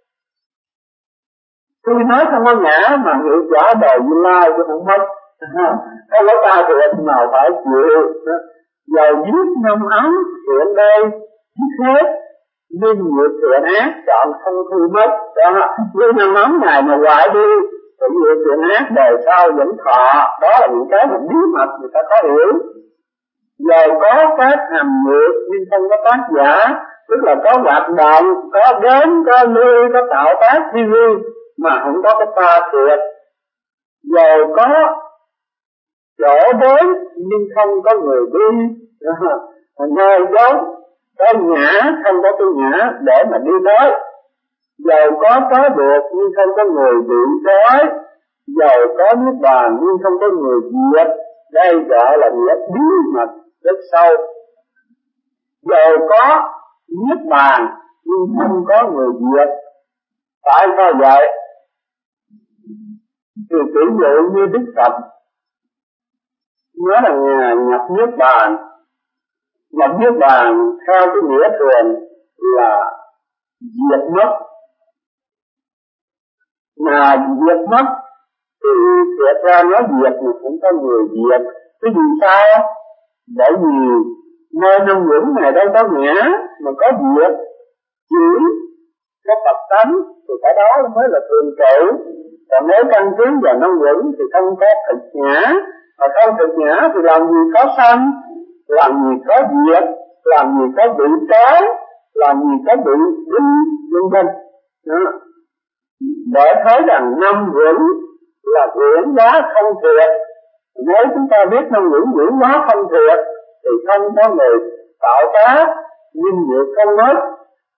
Khi nói không có ngã mà hiệu quả đời vị lai cũng không mất. Không có ta thiệt mà phải chịu. Dầu giết năm ấm hiện đây giết hết, nhưng nghiệp thiện ác chọn không thu mất. Đó, như năm ấm này mà hoại đi thì nghiệp thiện ác đời sau vẫn thọ. Đó là những cái mà bí mật người ta có hiểu. Dầu có các hàm nghiệp nhưng không có tác giả, tức là có hoạt động, có đến, có nuôi, có tạo tác thi vi, mà không có cái ta thiệt. Dầu có chỗ đến nhưng không có người đi, nơi dấu có ngã không có cái ngã để mà đi tới. Dầu có có được nhưng không có người bị trói, dầu có Niết Bàn nhưng không có người diệt. Đây gọi là nghĩa bí mật rất sâu. Dầu có Niết Bàn nhưng không có người diệt. Tại sao vậy? Thì ví dụ như Đức Phật nói là Ngài nhập Niết Bàn. Nhập Niết Bàn theo cái nghĩa thường là diệt mất. Mà diệt mất thì thiệt ra nói diệt mà cũng có người diệt. Cái vì sao? Bởi vì nơi nông dưỡng này đâu có nghĩa mà có diệt. Chỉ có Phật tánh thì cái đó mới là thường trụ. Còn nếu căn cứ vào nông dưỡng thì không có thực ngã. Mà không thực ngã thì làm gì có sanh, làm gì có diệt, làm gì có bị trói, làm gì có bị dính, vân vân. Để thấy rằng năm vững là quyển hóa không thiệt. Nếu chúng ta biết năm vững quyển hóa không thiệt thì không có người tạo tác, nhưng việc không mất,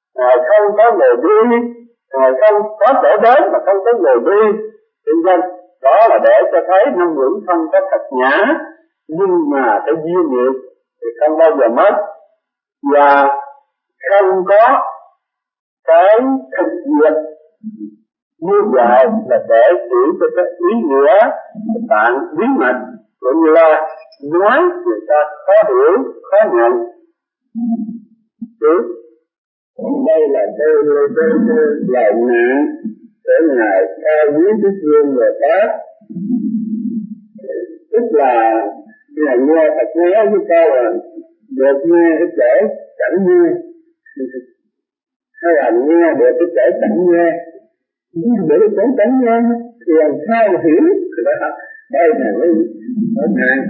không có người đi, không có chỗ đến mà không có người đi, vân vân. Đó là để cho thấy năm dưỡng không có thật nhã, nhưng mà cái duyên nghiệp thì không bao giờ mất, và không có cái thực diệt như vậy là để chỉ cho cái ý nghĩa bạn bí mật của Như Lai, nói người ta khó hiểu, khó nhận. Chứ đây là cái cái cái lời nạn của ngài Cao Quý Đức Vương Bồ Tát, tức là ngài nghe Phật nói với câu là được nghe cái chỗ chẳng nghe, hay là nghe được cái chỗ chẳng nghe, để cái chỗ chẳng nghe thì làm sao mà hiểu? Đây là cái ở nạn.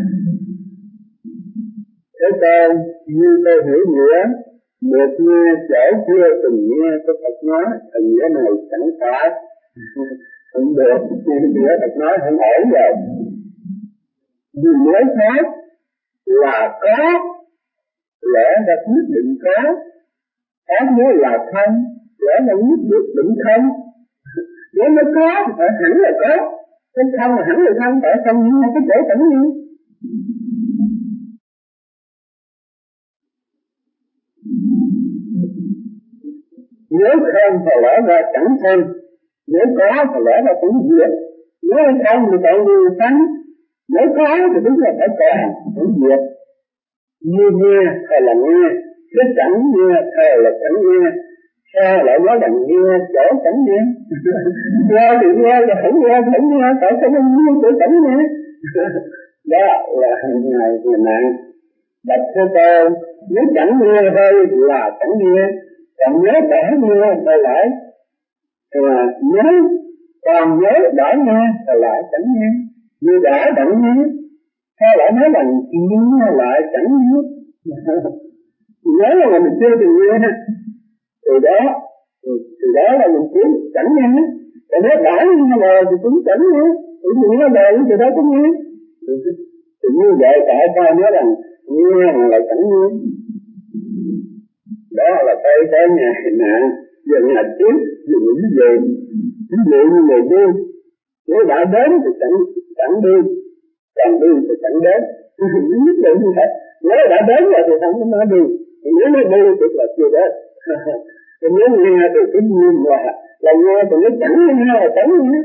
Thế con như tôi hiểu nghĩa, được nghe chỗ chưa từng nghe cái Phật nói, thì nghĩa này chẳng phải không được, nghĩa Phật nói không ổn rồi. Vì nói khác là có, lẽ ra quyết định có, khác nói là không, lẽ ra quyết định không. Nếu nó có thì phải hẳn là có, cái không là hẳn là không, tại không như cái chỗ chẳng như. Nếu không thì lẽ ra chẳng không, nếu có thì lẽ ra cũng diệt, nếu không thì còn điều thắng, nếu có thì đúng là phải còn cũng diệt. Như nghe hay là nghe, chứ chẳng nghe hay là chẳng nghe, sao lại nói rằng nghe chỗ chẳng nghe? Nghe thì nghe là chẳng nghe, chẳng nghe, tại sao nó nghe chỗ chẳng nghe? Đó là hành ngày người nạn. Bạch Thế Tôn, nếu chẳng nghe thôi là chẳng nghe, còn nhớ đã nghe thì lại là nhớ, còn nhớ đã nghe thì lại chẳng nghe. Như đã chẳng nghe, sao lại nói rằng nghe lại chẳng nghe? Nhớ là mình chưa từng nghe, từ đó, từ đó là mình cũng chẳng nghe. Còn nếu đã nghe lời thì cũng chẳng nghe, thì nghe lời từ đó cũng nghe. Thì như vậy tại sao nói rằng nghe mà lại chẳng nghe? Đó là cái cái nhà nạn, giờ nhà trước, dùng ví dụ, ví dụ như người đi, nếu đã đến thì chẳng chẳng đi, còn đi thì chẳng đến. Ví dụ như vậy, nếu đã đến rồi thì không có nói đi, nếu nó đi thì là chưa đến. Nếu nghe thì cứ nhiên là là nghe thì nó chẳng nghe là chẳng nghe.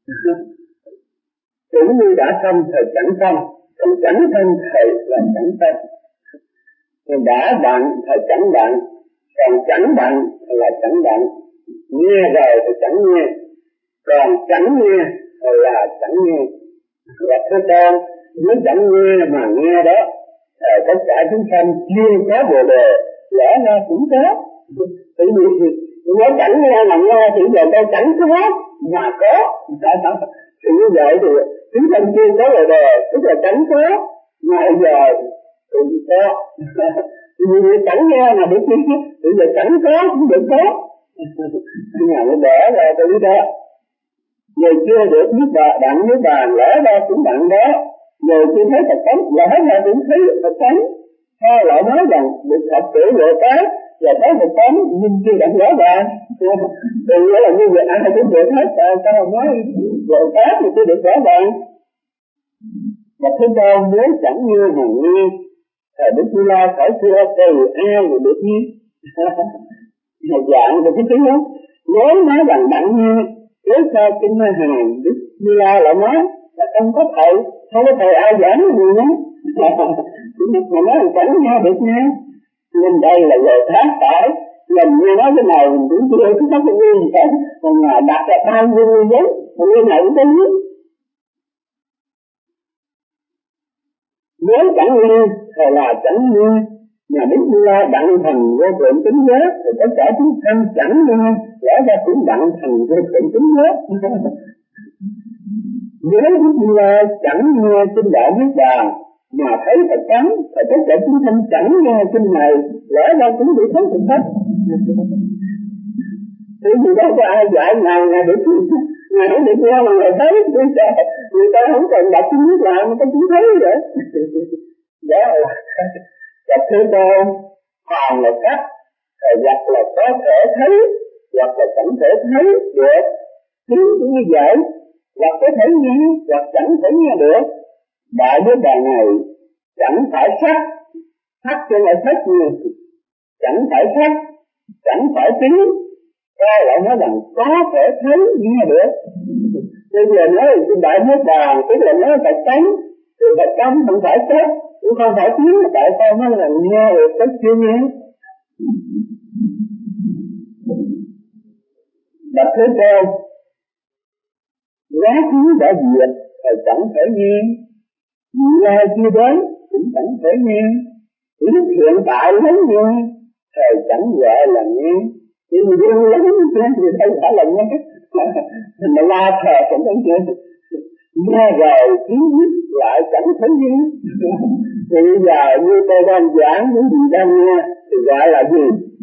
Cũng như đã xong thì chẳng xong, còn chẳng xong thì là chẳng xong. Đã bạn thì chẳng bạn, còn chẳng bạn là chẳng bạn. Nghe rồi thì chẳng nghe, còn chẳng nghe là chẳng nghe. Và thưa con, nếu chẳng nghe mà nghe đó, thì tất cả chúng sanh chưa có bồ đề, lẽ ra cũng có. Tự nhiên nếu chẳng nghe mà nghe thì giờ tôi chẳng có mà có. Thì như vậy thì chúng sanh chưa có bồ đề, tức là chẳng có, mà giờ cũng có. Vì chẳng nghe mà được nghe, bây giờ chẳng có cũng được có. Nhưng mà nó đẻ ra cái lý đó. Người chưa được biết bà, bạn với bà, lẽ ra cũng bạn đó. Người chưa thấy Phật tánh, lẽ ra cũng thấy Phật tánh. Hay lại nói rằng được Phật tử Bồ Tát và thấy Phật tánh nhưng chưa đặng rõ ràng. Thì nghĩa là như vậy ai cũng được hết, tại sao nói Bồ Tát thì chưa được rõ ràng. Và thứ ba, nếu chẳng như mà nghe, thì Đức Như Lai phải thưa từ ai mà được nghe. Một dạng được cái tiếng đó. Nếu nói rằng bạn nghe, nếu sao kinh Mai Hàng Đức Như Lai lại nói là không có thầy, không có thầy ai giảng cái gì nhé. Mà nói là chẳng nghe được nghe. Nên đây là lời thác phải, lần nghe nói cái này mình cũng chưa có cái gì hết. Còn đặt ra bao nhiêu như vậy, mà nghe này cũng có biết. Nếu chẳng nghe thì là chẳng nghe, mà Đức Như Lai đặng thành vô thượng tính giới thì tất cả chúng sanh chẳng nghe, lẽ ra cũng đặng thành vô thượng tính giới. Nếu Đức Như Lai chẳng nghe kinh đạo Niết Bàn mà thấy Phật tánh thì tất cả chúng sanh chẳng nghe kinh này, lẽ ra cũng bị thấy Phật tánh. Thế vì đâu có ai dạy ngài ngài được ngài không được nghe mà ngài thấy, người ta không cần đọc kinh Niết Bàn mà ta cũng thấy vậy. Đó là gặp Thế Tôn, còn là cách, hoặc là có thể thấy, hoặc là chẳng thể thấy được. Thứ như vậy, hoặc có thể nghe, hoặc chẳng thể nghe được. Đại Niết Bàn này chẳng phải sắc, sắc cho lại sắc nhiều, chẳng phải sắc, chẳng phải tiếng, ta lại nói rằng có thể thấy nghe được. Bây giờ nói trên Đại Niết Bàn tức là nói phải tánh, thì phải tâm không phải sắc, cũng không phải tiếng, tại sao nói là nghe được cách chưa nghe? Bạch Thế Tôn, quá khứ đã diệt, thầy chẳng thể nghe, vị lai chưa đến, cũng chẳng thể nghe, lúc hiện tại lấy nghe, thầy chẳng gọi là nghe, nhưng mà điên lắm, thì đây phải là nghe, mà la thờ cũng không nghe, nghe rồi tiếng viết lại chẳng thể nghe, thì bây giờ như tôi đang giảng những gì đang nghe, thì gọi là gì?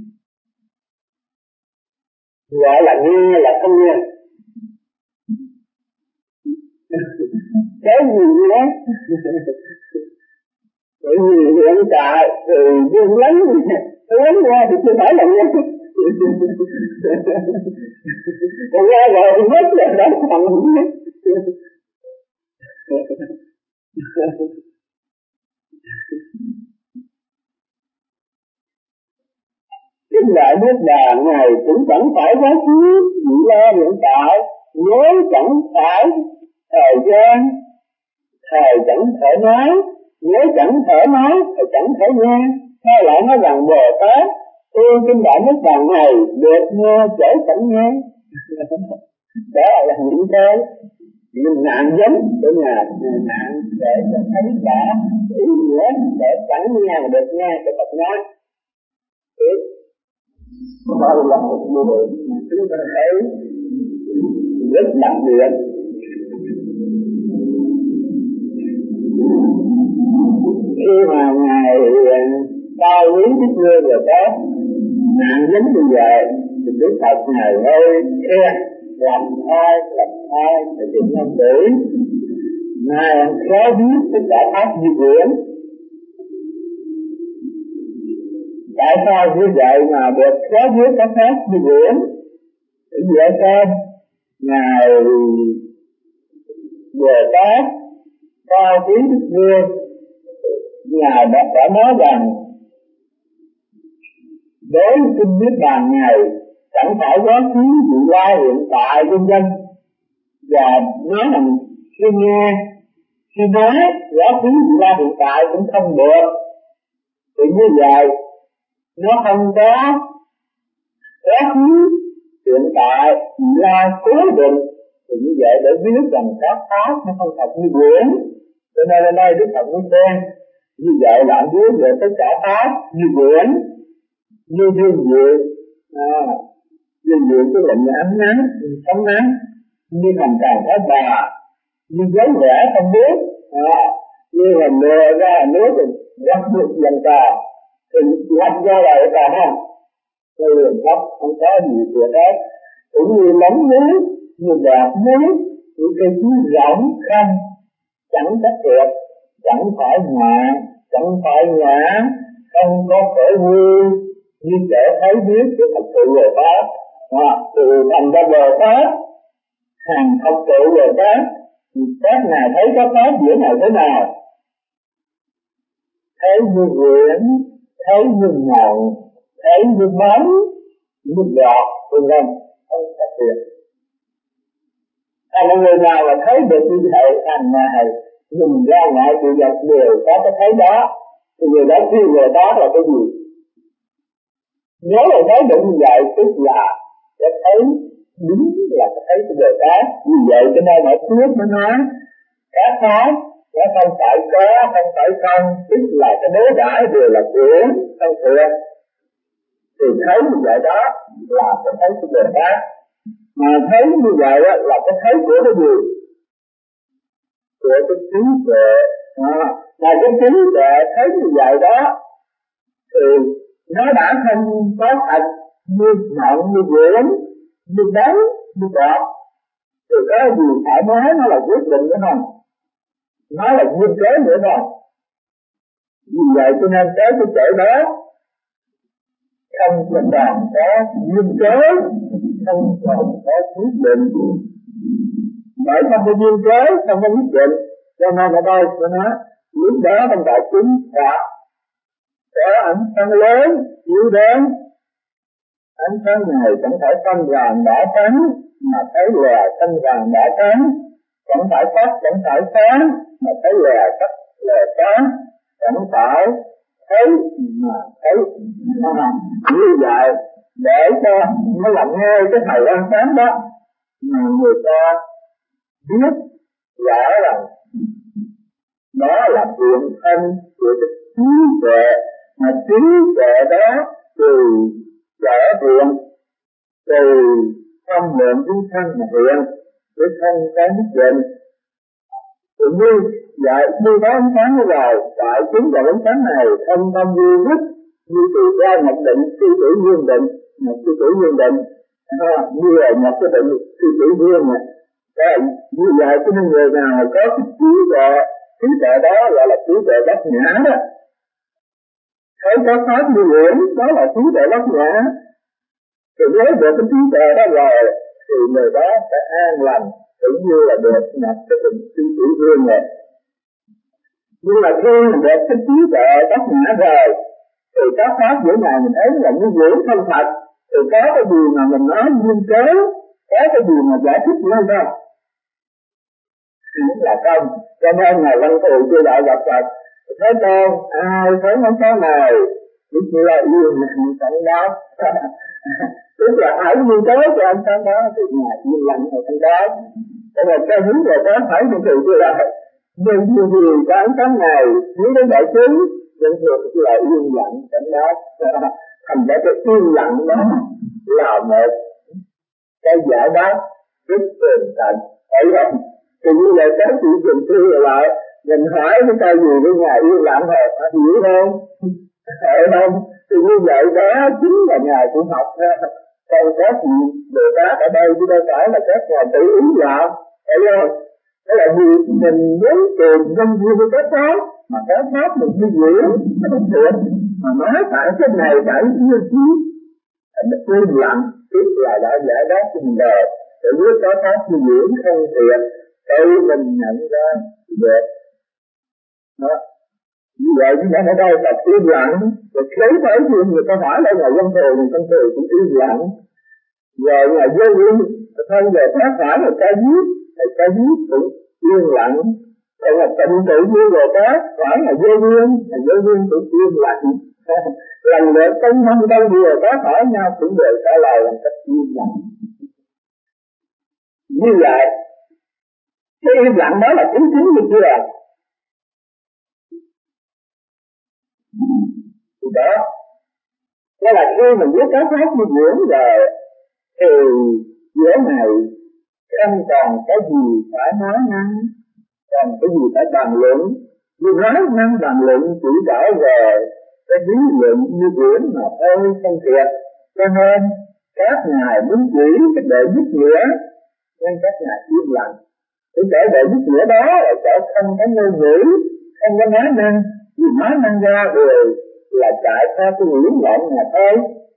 Gọi là nghe là không nghe. Cái gì nghe? Bởi vì hiện tại thì dương lắm, lắm nghe thì chưa phải là nghe. Còn nghe rồi thì mất rồi đó, còn nghe. Kinh Đại Niết Bàn này cũng chẳng phải quá khứ, vị lai hiện tại, nếu chẳng phải thời gian, thầy chẳng thể nói, nếu chẳng thể nói, thầy chẳng thể nghe. Hay lại nói rằng Bồ Tát thương Kinh Đại Niết Bàn này được nghe chở chẳng nghe. Đó là những cái những nạn giống của nhà nạn để cho thấy cả ý nghĩa để chẳng nghe mà được nghe để Phật nói. Đó là một điều chúng ta thấy rất đặc biệt. Khi mà Ngài cao quý Đức Vua Bồ Tát nạn giống như vậy thì Đức Phật Ngài ơi khen làm ai làm ai để tìm nhân tử. Ngài khó biết tất cả pháp di chuyển. Tại sao như vậy mà được khó biết các pháp di chuyển? Vậy sao Ngài Bồ Tát cao quý Đức Vua Ngài đã, đã nói rằng đối với Kinh Niết Bàn này chẳng phải quá khứ vị lai hiện tại vân vân, và nói rằng khi nghe khi nói quá khứ vị lai hiện tại cũng không được. Thì như vậy nó không có quá khứ hiện tại vị lai cố định, thì như vậy để biết rằng các pháp nó không thật như quyển. Cho nên ở đây Đức Phật mới khen như vậy là anh biết về tất cả pháp như quyển, như dương diệu, à, dương diệu tức là như ánh nắng, như sóng nắng, như thành càng thái bà, như dấu vẽ không biết, à, như là mưa ra nước thì gấp được dần trà, thì lắp ra lại trà không? Đây là gấp không có gì tuyệt hết, cũng như lóng nước, như bạc nước, như cây chuối rỗng không, chẳng cách tuyệt, chẳng phải ngạ, chẳng phải ngã, không có khổ vui, như để thấy biết của thật sự Bồ Tát, à, từ thành ra Bồ Tát, hàng thật sự Bồ Tát, các ngài thấy các pháp diễn này thế nào? Thấy như quyển, thấy như ngọn, thấy như bóng, như giọt, vân vân, không thật tuyệt. Thành người nào là thấy được như vậy, thành này nhìn ra ngoại sự vật đều có cái thấy đó, thì người đó kêu người đó là cái gì? Nếu là thấy được như vậy tức là cái thấy đúng là cái thấy của Bồ Tát. Như vậy cho nên ở trước mới nói các pháp nó không phải có, không phải không, tức là cái đối đãi đều là quyển, không tuyệt. Thì thấy như vậy đó là cái thấy của Bồ Tát. Mà thấy như vậy đó là cái thấy của cái gì? Của cái trí tuệ. À, mà cái trí tuệ thấy như vậy đó thì nó đã không có thật như mộng, như quyển, như đáy, như bọt. Thì có gì phải nói nó là quyết định nữa không? Nó là nguyên kế nữa không? Vì vậy cho nên tới cái chỗ đó không còn có nguyên kế, không còn có quyết định, bởi không có duyên cớ, không có nhất định, cho nên ở đây tôi nói lúc đó trong đại chúng Phật có ánh sáng lớn chiếu đến. Ánh sáng này chẳng phải xanh vàng đỏ trắng, mà thấy là xanh vàng đỏ trắng, chẳng phải sắc, chẳng phải sáng, mà thấy là sắc là sáng, chẳng phải thấy mà thấy à, như vậy để cho nó làm nghe cái thầy quan sáng đó mà người ta biết rõ rằng đó là chuyện thân của cái trí tuệ, mà trí tuệ đó từ trở hiện từ tâm lượng chúng sanh mà hiện với thân cái nhất định. Tự nhiên vậy như có ánh sáng rồi tại chúng vào ánh sáng này thân tâm duy nhất như từ ra nhập định sư tử dương định, nhập sư tử dương định à, như là nhập cái định sư tử dương này. Đó, như vậy cho nên người nào có cái trí tuệ, trí tuệ đó gọi là trí tuệ bát nhã đó, thấy có pháp như vậy đó là trí tuệ bát nhã. Thì nếu được cái trí tuệ đó rồi thì người đó sẽ an lành, cũng như là được nhập cái định sư tử dương này. Nhưng mà khi mình được cái trí tuệ bát nhã rồi thì các pháp giữa này mình thấy là như dưỡng không thật, thì có cái gì mà mình nói duyên cớ, có cái gì mà giải thích nữa không? Là không. Cho nên Ngài Văn Thù chưa đại gặp Phật thế con ai thấy ngón cái này biết như là yêu mình cảnh đó tức là ai như thế cho anh sáng đó thì Ngài yên lặng ở trong đó. Cho nên cái hướng là có phải Văn Thù chưa đại nhưng nhiều gì cái ánh sáng này nếu đến đại chúng Văn Thù thì là yên lặng cảnh đó. Thành ra cái yên lặng đó là một cái giải đáp rất tường tận, phải không? Thì như vậy các chị dừng thư lại, mình hỏi cái câu gì với Ngài yên lặng rồi, phải hiểu không? Phải không? Thì như vậy đó chính là Ngài cũng học ra. Còn các chị đề bác ở đây chứ đâu phải là các Ngài tự ý làm, phải không? Thế là vì mình muốn tìm nhân duyên với các pháp, mà các pháp mình như diễn, nó không được. Mà nói tại cái này tại cái kia, im lặng, tức là đã giải đáp cho mình đời. Để biết có pháp như diễn không thiệt, tự mình nhận ra được. Đó. Như vậy chúng ta ở đây tập im lặng, rồi lấy tới chuyện người ta hỏi lại Ngài Văn Thù, người Văn Thù cũng im lặng. Rồi Ngài Vô Nguyên, thân về phát hỏi người ta viết, người ta viết cũng im lặng. Rồi Ngài Tịnh Tự Nhiên rồi phát hỏi Ngài Vô Nguyên, Ngài Vô Nguyên cũng im lặng. Lần lượt công năng đâu vừa có hỏi nhau cũng đều trả lời bằng cách im lặng. Như vậy, cái im lặng đó là chính chính như chưa à? Thì đó, đó là khi mình biết các pháp như dưỡng rồi, thì giữa này không còn cái gì phải nói năng, còn cái gì phải bàn luận. Vì nói năng bàn luận chỉ rõ về cái lý luận như dưỡng mà thôi không thiệt. Cho nên các ngài muốn chỉ cái đệ nhất nghĩa, nên các ngài im lặng. Cái đệ đệ nhất nghĩa đó là sẽ không có ngôn ngữ, không có nói năng, vì nói năng ra đều là chạy theo cái lý luận mà thôi.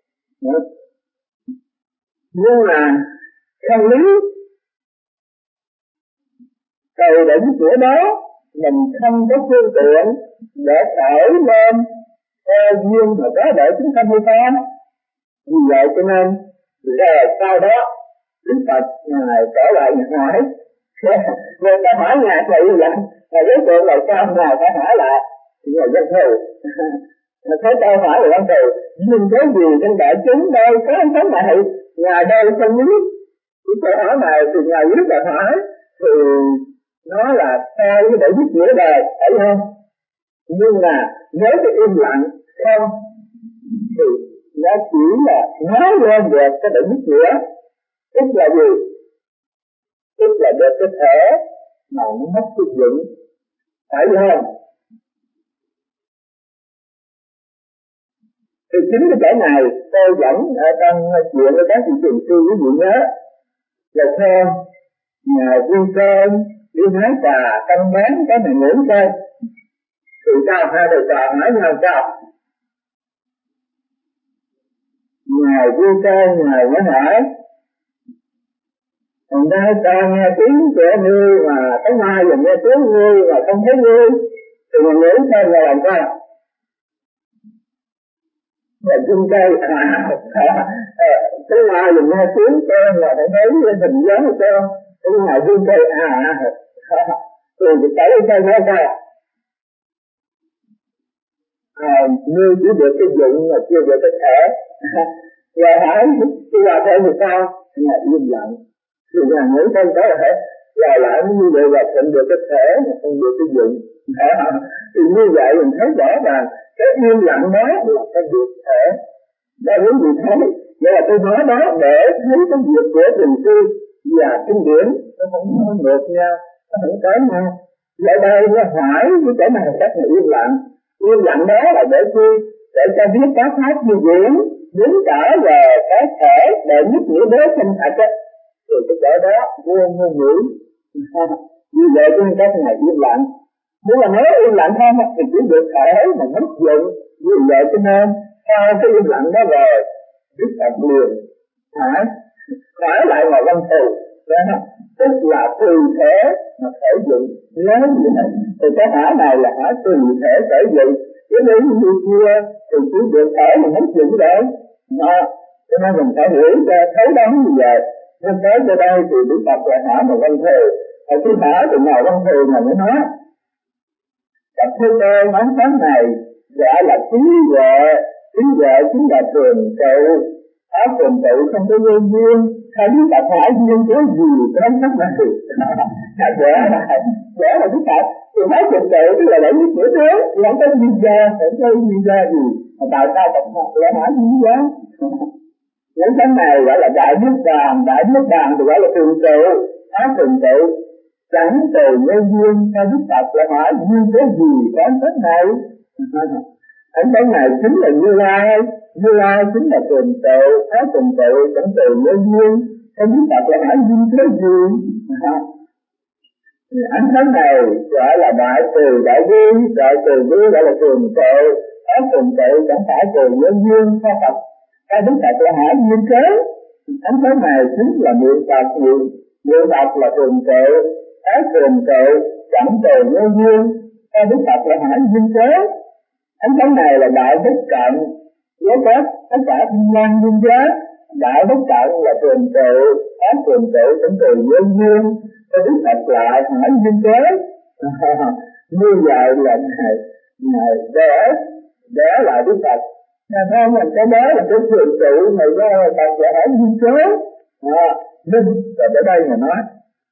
Nhưng mà không lý từ đệ nhất nghĩa đó mình không có phương tiện để khởi lên theo duyên mà có để chúng ta hay không. Vì vậy cho nên rồi sau đó Đức Phật Ngài trở lại Ngài hỏi người ta hỏi Ngài là như vậy, là đối tượng là sao Ngài phải hỏi lại thì Ngài Văn Thù thấy tôi hỏi là Văn Thù nhưng cái gì trên đại chúng đây có ánh sáng này Ngài đây không biết. Cái câu hỏi này thì Ngài biết là hỏi thì nó là theo cái đệ nhất nghĩa đời, phải không? Nhưng mà nếu cái im lặng không thì nó chỉ là nói lên được cái đệ nhất nghĩa, tức là gì? Tức là được cái thể mà nó mất tác dụng, phải không? Thì chính cái chỗ này tôi dẫn ở trong chuyện của các vị truyền sư quý vị nhớ là theo Ngài Vi Sơn đi hái trà canh bán cái này ngưỡng coi thì sao hai đời trò hỏi nhau sao? Ngài Vi Sơn Ngài mới hỏi Thành ra ta nghe tiếng của ngươi mà có mai và nghe tiếng ngươi mà không thấy ngươi thì mình nghĩ xem là làm sao? Là chung cây à, cái mai và nghe tiếng con mà không thấy hình dáng của con, cái ngoài chung cây à, rồi thì tới đây nói sao? À, ngươi chỉ được cái dụng mà chưa được cái thể. Và hỏi tôi là thế thì sao? Là im lặng. Thì là nghĩ không có thể là lại như vậy là không được cái thể mà không được cái dụng. Thì như vậy mình thấy rõ ràng cái im lặng đó là cái được thể. Đó quý vị thấy, vậy là tôi nói đó để thấy cái việc của Thiền sư và kinh điển nó không có ngược nhau, nó không có nhau. Vậy đây nó hỏi với cái này cách là im lặng. Im lặng đó là để chi? Để cho biết các pháp như diễn đến cả về cái thể để nhất nghĩa đế chân thật á. Thì cái chỗ đó vô ngôn ngữ. Như vậy cho nên cách này im lặng. Nếu mà nói im lặng không thì chỉ được thể mà mất dụng. Như vậy cho nên sau cái im lặng đó rồi Đức Phật liền hỏi hỏi lại mà văn thù đó, tức là tùy thể mà thể dụng. Nhớ như thế thì cái hỏi này là hỏi tùy thể thể dụng, chứ nếu như kia thì chỉ được thể mà mất dụng rồi đó. Cho nên mình phải hiểu cho thấy đó như vậy. Nên tới cho đây thì Đức Phật lại hỏi mà văn thù, và khi hỏi thì ngồi văn thù mà mới nói Phật Thế Tôn nói pháp này gọi là trí huệ. Trí huệ chính là thường trụ. Áo thường trụ không có nhân duyên. Hay Đức Phật hỏi duyên cái gì trong pháp này? Dễ là dễ là Đức Phật. Thì nói thường trụ tức là để biết nghĩa thế. Thì không có duyên ra, không có duyên ra gì. Mà tại sao Phật Phật lại hỏi duyên ra? Những cái này gọi là đại niết bàn. Đại niết bàn thì gọi là thường trụ. Áo thường trụ chẳng từ nhân duyên. Theo Đức Phật lại hỏi duyên cái gì trong pháp này? Ánh sáng này chính là Như Lai. Như Lai chính là thường trụ. Thái thường trụ chẳng từ nhân duyên. Theo Đức Phật lại hỏi duyên cái gì? Ánh sáng này gọi là đại từ đại bi. Đại từ bi gọi là thường trụ. Thái thường trụ chẳng phải từ nhân duyên. Theo Phật theo Đức Phật lại hỏi duyên kế. Ánh sáng này chính là niệm Phật. Niệm Phật là thường trụ. Thái thường trụ chẳng từ nhân duyên. Theo Đức Phật lại hỏi duyên kế. Ánh sáng này là đại bất cận với các tất cả thiên lang duyên giới. Đại bất cận là thường trụ. Thái thường trụ chẳng từ nhân duyên. Theo Đức Phật lại hỏi duyên kế. Như vậy là ngày ngày để để lại Đức Phật. Nên không là cái đó là cái thường trụ mà do Phật lại hỏi duyên kế. À, nên rồi ở đây mà nói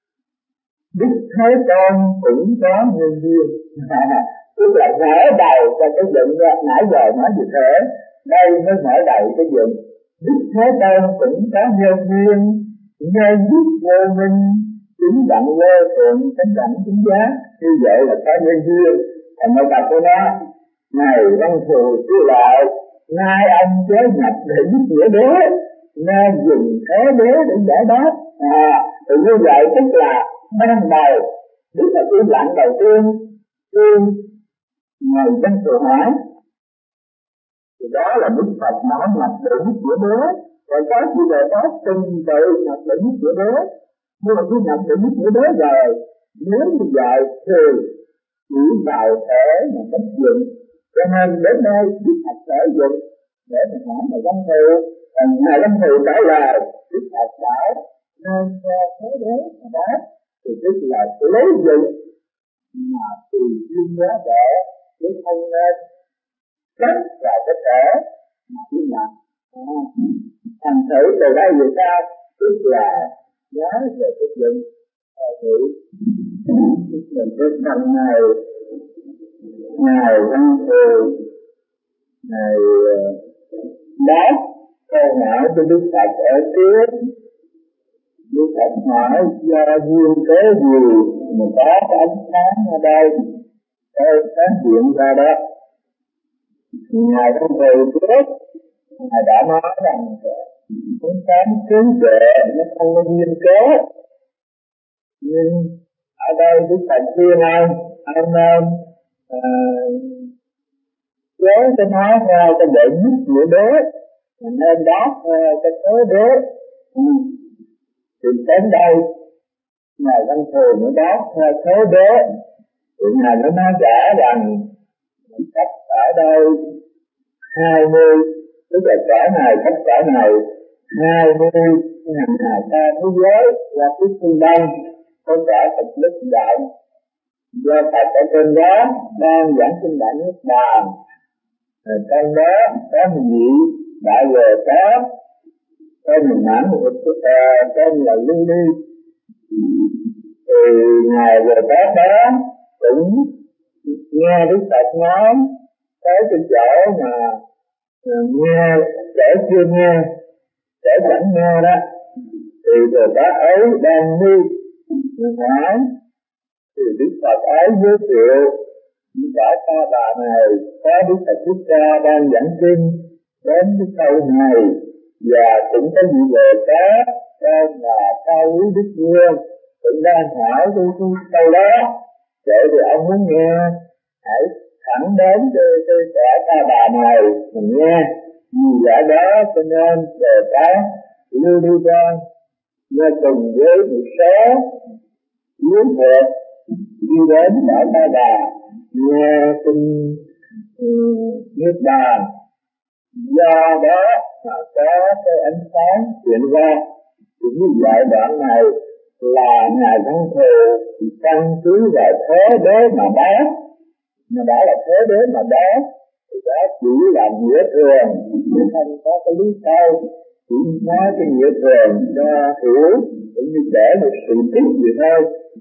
Đức Thế Tôn cũng có nhân duyên. Tức là mở đầu cho cái dựng ra, nãy giờ nói gì thế, đây mới mở đầu cái dựng. Đức Thế Tôn cũng có nhân duyên, nhân duyên vô minh, chính đặng vô thượng, chính đặng chính giá, như vậy là có nhân duyên. Thành một tập của nó, này văn thù sư lợi, nay ông chế nhập để giúp nghĩa đế, nên dùng thế đế để giải đáp. À, thì như vậy tức là ban đầu, Đức Phật im lặng đầu tiên, tiên ngày văn thù hỏi, thì đó là Đức Phật mở mặt để giúp nghĩa đế. Rồi có gì về đó từng tự nhập để giúp nghĩa đế. Nhưng mà khi nhập để giúp nghĩa đế rồi, nếu như vậy thì chỉ vào thể mà cách dụng. Cho nên đến đây Đức Phật thể dụng để mình hỏi Ngài Văn Thù. Và Ngài Văn Thù trả lời Đức Phật bảo nên cho thế đế mà đáp. Thì tức là lấy dụng mà tùy duyên giá độ chứ không nên cắt vào cái thể mà im lặng. Thành thử từ đây về sau tức là nói về cái dụng thử mình cái phần này Ngài Văn Thù Ngài đáp câu hỏi của Đức Phật ở trước. Đức Phật hỏi do duyên kế gì mà có cái ánh sáng ở đây, cái sáng hiện ra đó. Ngài Văn Thù trước Ngài đã nói rằng ánh sáng trí tuệ nó không có duyên kế. Nhưng ở đây Đức Phật khuyên ông ông nên chế cái nó theo cái đệ nhất nghĩa đế, nên đáp theo cái thế đế. thì đến đây Ngài Văn Thù mới đáp theo thế đế, thì Ngài mới nói rõ rằng cách ở đây hai mươi, tức là cõi này cách cõi này hai mươi ngàn hà sa thế giới là cái phương đông có cả Phật lực đạo do Phật ở trên đó đang giảng sinh đại niết bàn. Trong đó có một vị đại Bồ Tát, có một mãn một tên là Lưu Ly. Thì Ngài Bồ Tát đó cũng nghe Đức Phật nói tới cái chỗ mà nghe chỗ chưa nghe, chỗ chẳng nghe đó, thì Bồ Tát ấy đang đi hỏi, thì Đức Phật ấy giới thiệu cả ta bà này có Đức Phật Thích Ca đang giảng kinh đến cái câu này, và cũng có vị Bồ Tát tên là Cao Quý Đức Vương cũng đang hỏi cái câu đó. Vậy thì ông muốn nghe, hãy thẳng đến cái cái cả ta bà này mình nghe. Vì lẽ đó cho nên Bồ Tát Lưu Ly Quang nghe cùng với một số yếu thiệt đi đến cả ta bà nghe kinh Niết Bàn. Do đó mà có cái ánh sáng hiện ra. Thì như vậy đoạn này là Ngài Văn Thù căn cứ vào thế đế mà đáp, mà đã là thế đế mà đáp thì đó chỉ là nghĩa thường, chứ không có cái lý sâu, chỉ nói cái nghĩa thường cho hiểu cũng như để một sự tích gì thôi.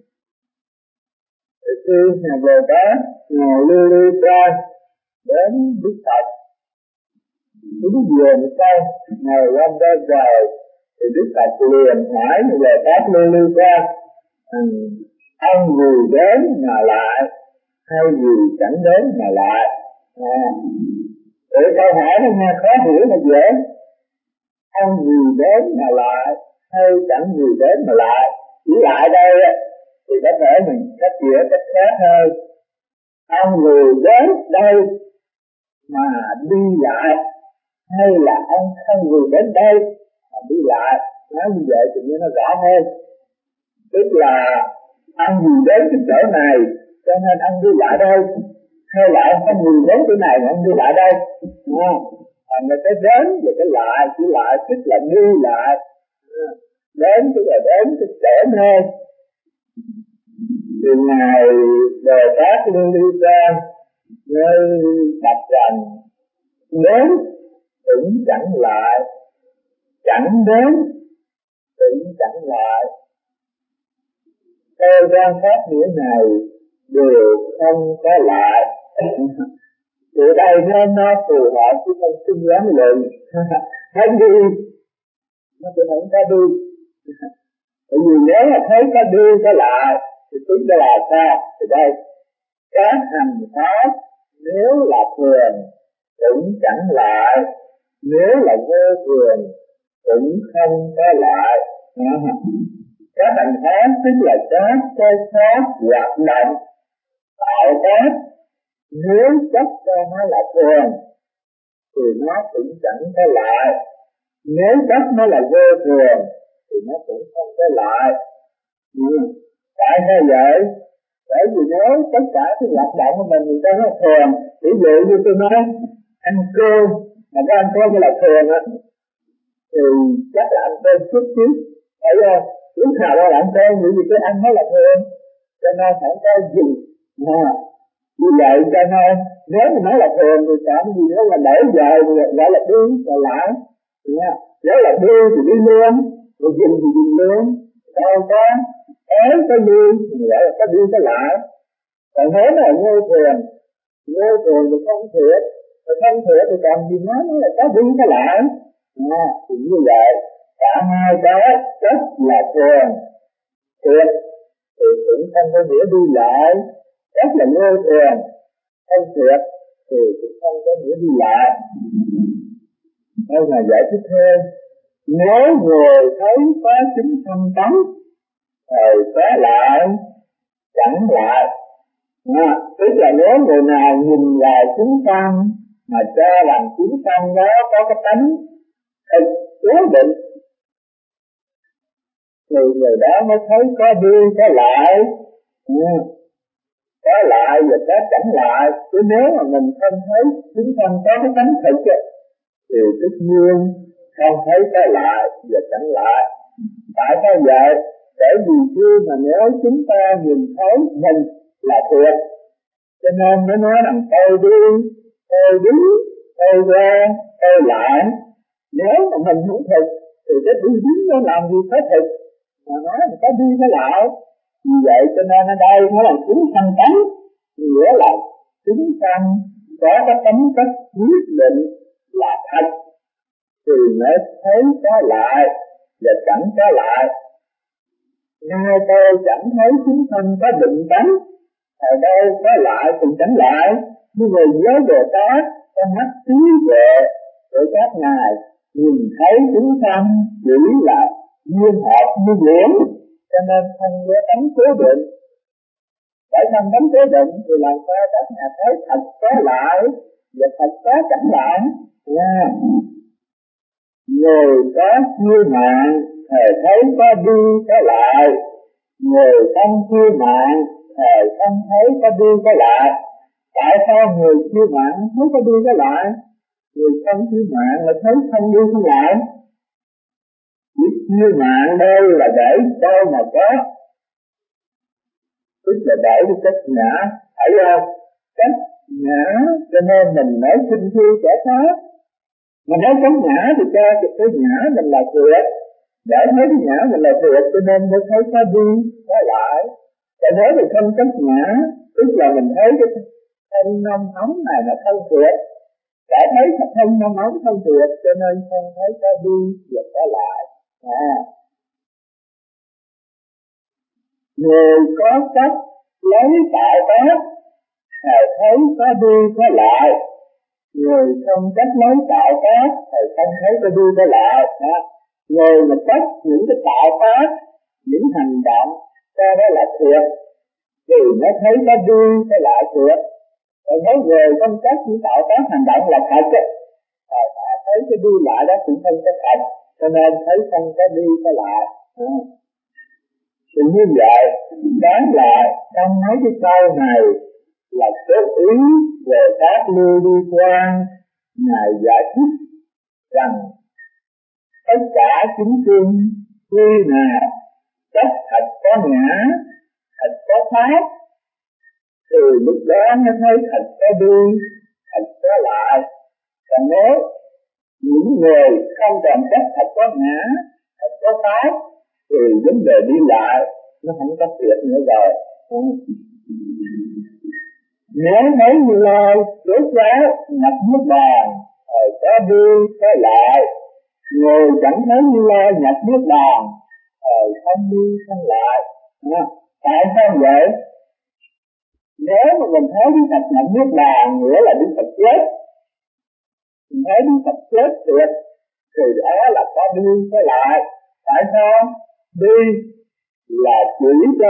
Khi Ngài Bồ Tát Ngài Lưu Ly Quang đến Đức Phật, Đức Dường Quang Ngài Lâm ra trời, thì Đức Phật liền hỏi Ngài Bồ Tát Lưu Ly Quang, ông gì đến mà lại hay gì chẳng đến mà lại? À, để câu hỏi nó nghe khó hiểu mà dễ. Ông gì đến mà lại hay chẳng gì đến mà lại? Chỉ lại đây thì có thể mình cách nghĩa cách khác hơn. Ông người đến đây mà đi lại, hay là ông không người đến đây mà đi lại? Nói như vậy thì nó rõ hơn. Tức là ông người đến cái chỗ này cho nên ông đi lại đây, hay là ông không người đến chỗ này mà ông đi lại đây? À, à, người ta đến và cái lại, chỉ lại tức là đi lại. À, đến tức là đến cái chỗ nơi. Thì Ngài Bồ Tát Lưu Ly Quang nơi đặt rằng đến cũng chẳng lại, chẳng đến cũng chẳng lại. Tôi quan sát nghĩa này đều không có lại. Từ đây nên nó phù hợp với con sinh quán luận. Hết đi nó cũng không có đi. Bởi vì nếu mà thấy có đi có lại thì tính ra là sao? Thì đây các hành pháp nếu là thường cũng chẳng lại, nếu là vô thường cũng không có lại. Các hành pháp tức là các cái pháp hoạt động tạo tác, nếu chấp cho nó là thường thì nó cũng chẳng có lại, nếu chấp nó là vô thường thì nó cũng không có lại. Ừ. Tại sao vậy? Bởi vì nếu tất cả cái hoạt động của mình người ta nó thường, ví dụ như tôi nói ăn cơm mà cái ăn cơm là thường á, thì chắc là ăn cơm chút chút, phải không? Lúc nào đó là ăn cơm, vì cái ăn nó là thường, cho nên phải có gì. À, như vậy cho nên nếu mà nói là thường thì cảm gì nếu là đẩy giờ thì gọi là đi là lại. Nếu là đi thì đi luôn, rồi dừng thì dừng luôn, đâu có ế có đi thì gọi là có đi có lại. Còn nếu là vô thường, vô thường thì không thiệt, rồi không thiệt thì còn gì nói nó là có đi có lại. À, thì như vậy cả hai cái rất là thường, thiệt thì cũng không có nghĩa đi lại, rất là vô thường, không thiệt thì cũng không có nghĩa đi lại. Đây là giải thích thêm. Nếu người thấy có chính tâm tánh rồi có lại chẳng lại. À, tức là nếu người nào nhìn vào chính tâm mà cho rằng chính tâm đó có cái tánh thực cố định thì người đó mới thấy có đi có lại, ừ. có lại và có chẳng lại. Chứ nếu mà mình không thấy chúng thân có cái tánh thực thì tất nhiên không thấy có lại và chẳng lại. Tại sao vậy? Bởi vì khi mà nếu chúng ta nhìn thấy mình là thiệt, cho nên mới nói rằng tôi đi, tôi đứng, tôi ra, tôi lại. Nếu mà mình không thực thì cái đi đứng nó làm gì có thực, mà nói là có đi có lại. Vì vậy cho nên ở đây nó là chúng sanh tánh, nghĩa là chúng sanh có cái tánh cách quyết định là thật thì mới thấy có lại và chẳng có lại. Nay tôi chẳng thấy chúng sanh có định tánh, ở đâu có lại cũng chẳng lại. Nhưng người giới Bồ Tát trong mắt trí tuệ của các ngài nhìn thấy chúng sanh chỉ là duyên hợp như biển, cho nên không có tánh cố định. Bởi không tánh cố định thì làm sao các ngài thấy thật có lại và thật có chẳng lại. Yeah. Người có chiêu mạng thề thấy có đi có lại, người không chiêu mạng thề không thấy có đi có lại. Tại sao người chiêu mạng thấy có đi có lại, người không chiêu mạng lại thấy không đi không lại? Chỉ chiêu mạng đây là để đâu mà có, tức là để cái cách ngã, thấy không? Cách ngã cho nên mình nói sinh khi kẻ khác. Mình nói cách ngã thì cho cái ngã mình là thiệt, để thấy cái ngã mình là thiệt cho nên mới thấy có đi có lại. Còn nếu thì không cách ngã, tức là mình thấy cái thân nông ống này nó thân thiệt, đã thấy thật thân nông ống thân thiệt cho nên không thấy có đi và có lại. À, người có cách lấy tạo tác thầy thấy có đi có lại, người không cách lấy tạo tác thầy không thấy có đi có lại. À, người mà cách những cái tạo tác, những hành động cho đó là thiệt thì nó thấy có đi có lại thiệt. Còn nếu người không cách những tạo tác hành động là thật á, rồi họ thấy cái đi lại đó cũng không có thật, cho nên thấy không có đi có lại. À, thì như vậy đáng lại trong mấy cái câu này là số ý về các lưu đi quan ngài giải thích rằng tất cả chúng sinh khi nào chắc thật có ngã, thật có pháp thì lúc đó mới thấy thật có đi, thật có lại. Còn nếu những người không còn chắc thật có ngã, thật có pháp thì vấn đề đi lại nó không có thiệt nữa rồi. Nếu thấy Như Lai rốt ráo nhập nước bàn, rồi có đi có lại, người chẳng thấy Như Lai nhập nước bàn, rồi không đi không lại. À, tại sao vậy? Nếu mà mình thấy Đức Phật nhập nước bàn nghĩa là Đức Phật chết, mình thấy Đức Phật chết tuyệt thì đó là có đi có lại. Tại sao? Đi là chỉ cho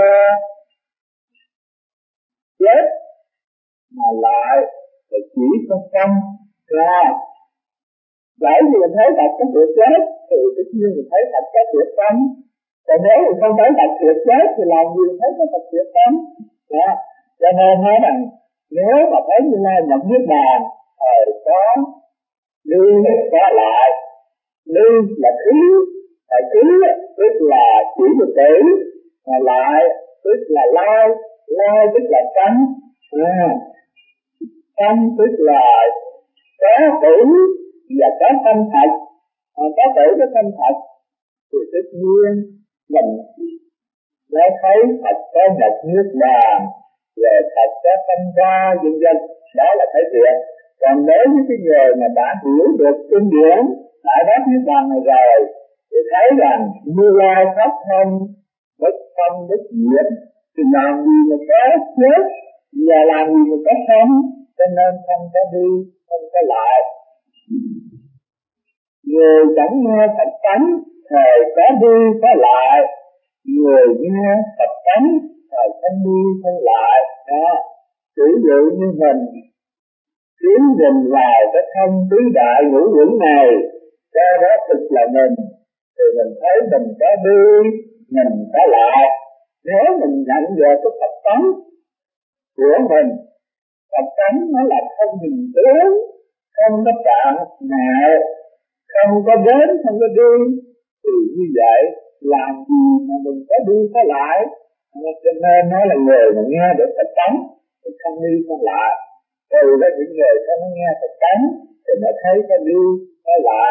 chết, mà lại là chỉ cho tâm ra. Bởi vì mình thấy thật có tuyệt chết thì tất nhiên mình thấy thật có tuyệt tâm. Còn nếu mình không thấy thật tuyệt chết thì làm gì mình thấy có thật tuyệt tâm. Đó. Cho nên nói rằng nếu mà thấy Như Lai nhập niết bàn thời có đi có lại. Đi là khí, là khí tức là chỉ một tử, mà lại tức là lai, lai tức là cánh. À, cánh tức là có tử và có thanh thật. À, có tử có thanh thật thì tất nhiên mình đã thấy thật có nhập niết bàn, rồi thật có thanh ra vân vân, đó là thấy thiệt. Còn nếu như cái người mà đã hiểu được kinh điển tại đó niết bàn này rồi thì thấy rằng Như Lai pháp thân bất phân bất diệt thì làm gì mà có chết và làm gì mà có sống, cho nên không có đi không có lại. Người chẳng nghe Phật tánh thời có đi có lại, người nghe Phật tánh thời không đi không lại. Đó, ví dụ như mình tiến mình vào cái thân tứ đại ngũ uẩn này, cho đó thực là mình, thì mình thấy mình có đi mình trở lại. Nếu mình nhận về cái tập tánh của mình, tập tánh nó là không hình tướng, không có chạm nào, không có đến, không có đi, thì như vậy làm gì mà mình có đi có lại. Cho nên nói là người mà nghe được tập tánh thì không đi không lại. Từ đó những người không nghe tập tánh thì nó thấy có đi có lại.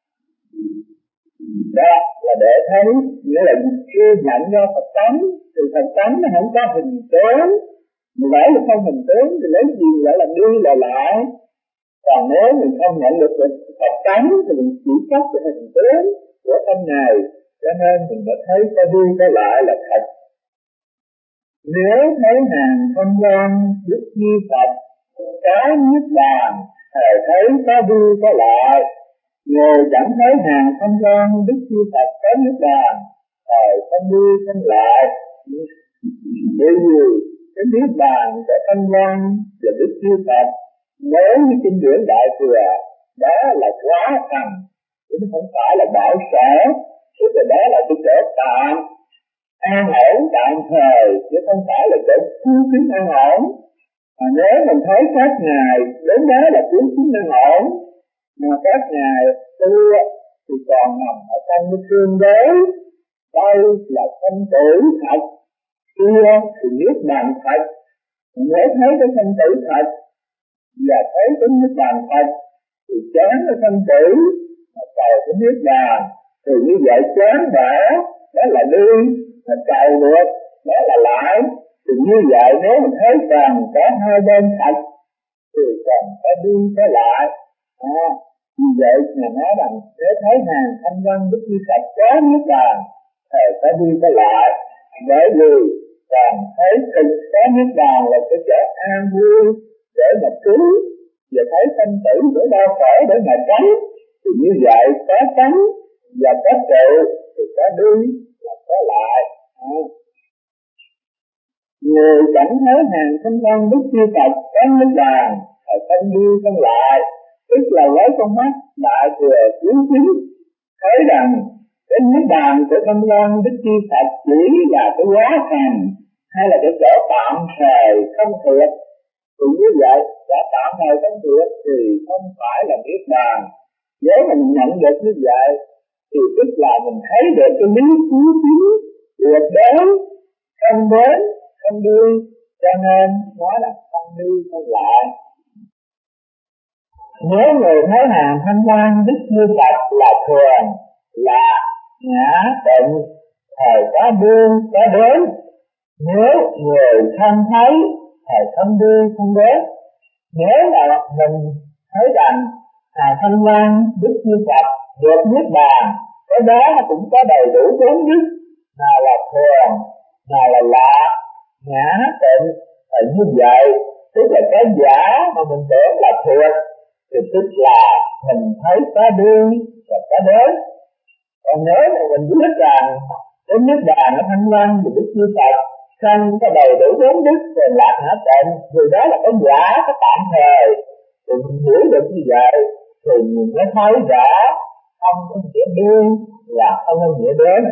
Đó là để thấy, nghĩa là khi nhận ra Phật tánh thì Phật tánh nó không có hình tướng. Nếu là không hình tướng thì lấy gì lại là đi là lại. Còn nếu mình không nhận được Phật tánh thì mình chỉ chấp cái hình tướng của tâm này, cho nên mình đã thấy có đi có lại là thật. Nếu thấy hàng không gian đức như Phật, cái nhất bàn thì thấy có đi có lại. Người chẳng thấy hàng không gian đức như Phật có nhất bàn thì không đi không lại. Bởi vì cái niết bàn của không gian và đức như Phật, nếu như kinh điển Đại Thừa, đó là quá thành, chứ không phải là bảo sở, chứ đó là cái chỗ tạm an ổn tạm thời, chứ không phải là chỗ cứu kính an ổn. Mà nếu mình thấy các ngài đến đó là cứu kính an ổn, mà các ngài tu thì còn nằm ở trong cái thương đế, đây là không tử thật, kia thì niết bàn thật. Nếu thấy cái không tử thật và thấy cái niết bàn thật thì chán cái không tử mà cầu cái niết bàn, thì như vậy chán đã, đó là đi, mà cầu được, đó là lại. Thì như vậy nếu mình thấy rằng có hai bên thật thì còn có đi có lại. À, vì vậy mà nói rằng nếu thấy hàng thanh văn đức như Phật có niết bàn thì có đi có lại. Bởi vì còn thấy thực có niết bàn là cái chỗ an vui để mà cứu, và thấy thanh tử để đau khổ để mà tránh, thì như vậy có tránh và có trụ thì có đi là có lại. À, người chẳng thấy hàng thanh văn đức như Phật có niết bàn thì không đi không lại, tức là lấy con mắt Đại Thừa chiếu chiếu thấy rằng cái niết bàn của thanh văn đức như Phật chỉ là cái quá thành hay là cái chỗ tạm thời không thiệt. Thì như vậy đã tạm thời không thiệt thì không phải là niết bàn. Nếu mình nhận được như vậy thì tức là mình thấy được cái lý chiếu chiếu tuyệt đối, không đến không đi, cho nên nói là không đi không lại. Nếu người thấy hàng thanh văn đức như Phật là thường, là ngã tịnh, thời có đương có đến. Nếu người không thấy thì không đi không đến. Nếu là mình thấy rằng hàng thanh văn đức như Phật được niết bàn, cái đó nó cũng có đầy đủ bốn đức, nào là thường, nào là lạ, ngã tịnh. Thì như vậy tức là cái giả mà mình tưởng là thiệt, thì tức là mình thấy có đi và có đến. Còn nếu mà mình biết rằng cái niết bàn ở thanh văn và đức như Phật không có đầy đủ bốn đức về lạc ngã tịnh, vì đó là cái giả, cái tạm thời, thì mình hiểu được như vậy thì mình mới thấy rõ không có nghĩa đi và không có nghĩa đến.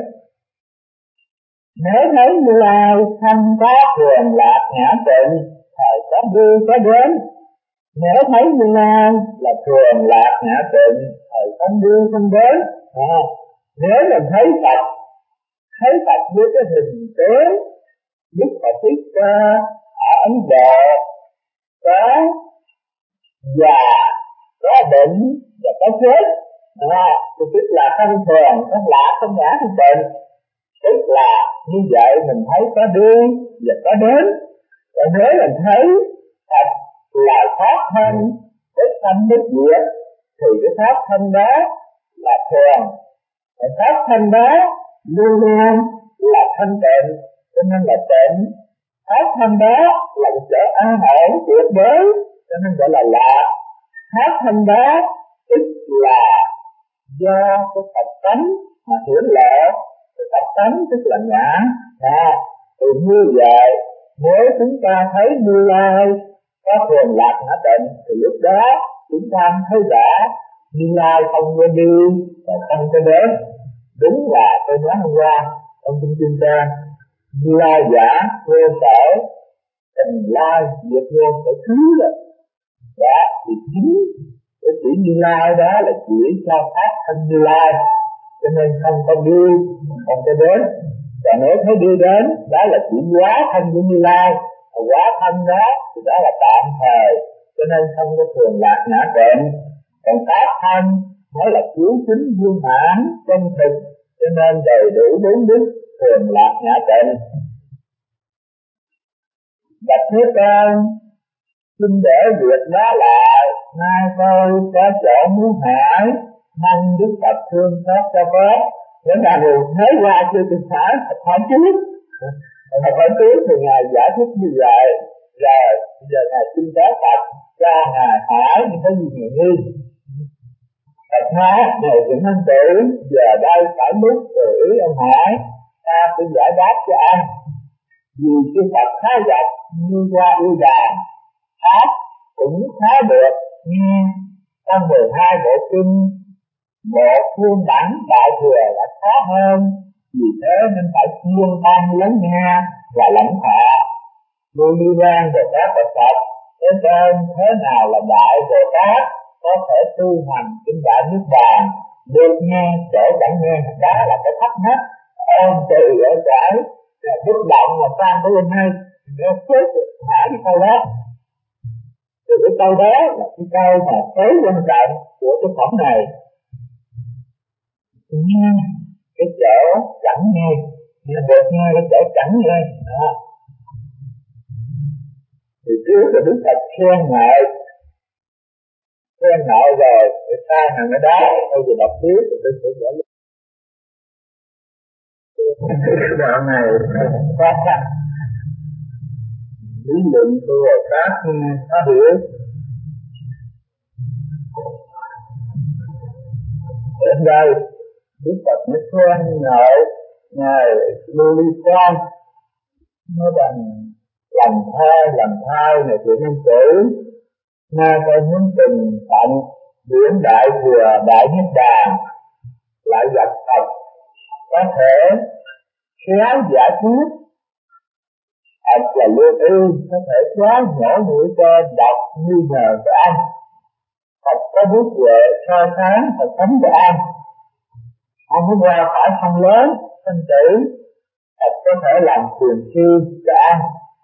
Nếu thấy Như Lai không có thường lạc ngã tịnh thì có đi có đến. Nếu thấy Như Lai là thường lạc ngã tịnh thì không đi không đến. À, nếu mình thấy Phật, thấy Phật với cái hình tướng Đức Phật Thích Ca ở Ấn Độ có già, có bệnh và có chết, à, thì tức là không thường, không lạc, không ngã, không tịnh. Tức là như vậy mình thấy có đi và có đến. Còn nếu mình thấy thật là pháp thân, đức thanh đức diệt, thì cái pháp thân đó là thường, cái pháp thân đó luôn luôn là thanh tịnh, cho nên là tịnh. Pháp thân đó là cái chỗ an ổn tuyệt đối, cho nên gọi là lạc. Pháp thân đó tức là do cái Phật tánh mà hiển lộ, cái Phật tánh tức là ngã. À, thì như vậy nếu chúng ta thấy Như Lai có thường lạc ngã tịnh thì lúc đó chúng ta thấy rõ Như Lai không có đi và không có đến. Đúng là tôi nói hôm qua ông Kinh Kim Cang, Như Lai giả vô sở, tình lai diệt vô sở thứ đó. Dạ, thì chính cái chữ Như Lai đó là chỉ cho pháp thân Như Lai, cho nên không có đi, không có đến. Và nếu thấy đi đến, đó là chỉ hóa thân của Như Lai, hóa thân đó thì đó là tạm thời, cho nên không có thường lạc ngã tịnh. Còn pháp thân mới là cứu chính viên mãn chân thực, cho nên đầy đủ bốn đức thường lạc ngã tịnh. Bạch Thế Tôn, xin để việc đó lại, nay tôi có chỗ muốn hỏi, mong Đức Phật thương xót cho có. Nếu là người thấy qua chưa từng phải, hỏi trước. Mà hỏi trước thì Ngài giải thích như vậy. Rồi, bây giờ Ngài xin phép Phật cho Ngài hỏi những cái gì Ngài nghi. Phật nói, này Trịnh Thanh Tử, giờ đây phải lúc từ ý ông hỏi, ta sẽ giải đáp cho anh. Vì sư Phật khá dọc như qua yêu đàn, hát cũng khá được, nghe trong mười hai bộ kinh, bộ phiên bản đại thừa đã khó hơn, vì thế nên phải chuyên tâm lắng nghe và lãnh thọ. Lưu Ly Quang Bồ Tát Phật Phật, thế nên thế nào là đại Bồ Tát có thể tu hành kinh đại niết bàn, được nghe chỗ chẳng nghe, đó là cái thắc mắc ôm từ ở cái bất động mà sang tới hôm nay nó chết hả cái câu đó. Thì cái câu đó là cái câu mà tối quan trọng của cái phẩm này. Nghe cái chỗ chẳng nghe, nhưng được nghe cái chỗ chẳng nghe đó. Thì trước là Đức Phật khen ngợi, khen ngợi rồi người ta hàng cái đó, bây giờ đọc tiếp thì tôi sẽ giải thích. Cái đoạn này khó khăn, lý luận của Bồ Tát có hiểu. Đến đây Đức Phật mới khen ngợi Ngài Lưu Ly Quang, nói rằng làm thai làm thai này chuyện nhân tử, nay tôi muốn tình tận điển đại thừa đại niết bàn, lại gặp Phật có thể khéo giải quyết, thật là lương y, có thể xóa nhổ mũi tên độc nghi ngờ của anh. Phật có biết huệ soi sáng và tánh của anh. Ông muốn qua khỏi không lớn, sinh tử, Phật có thể làm truyền sư cho anh.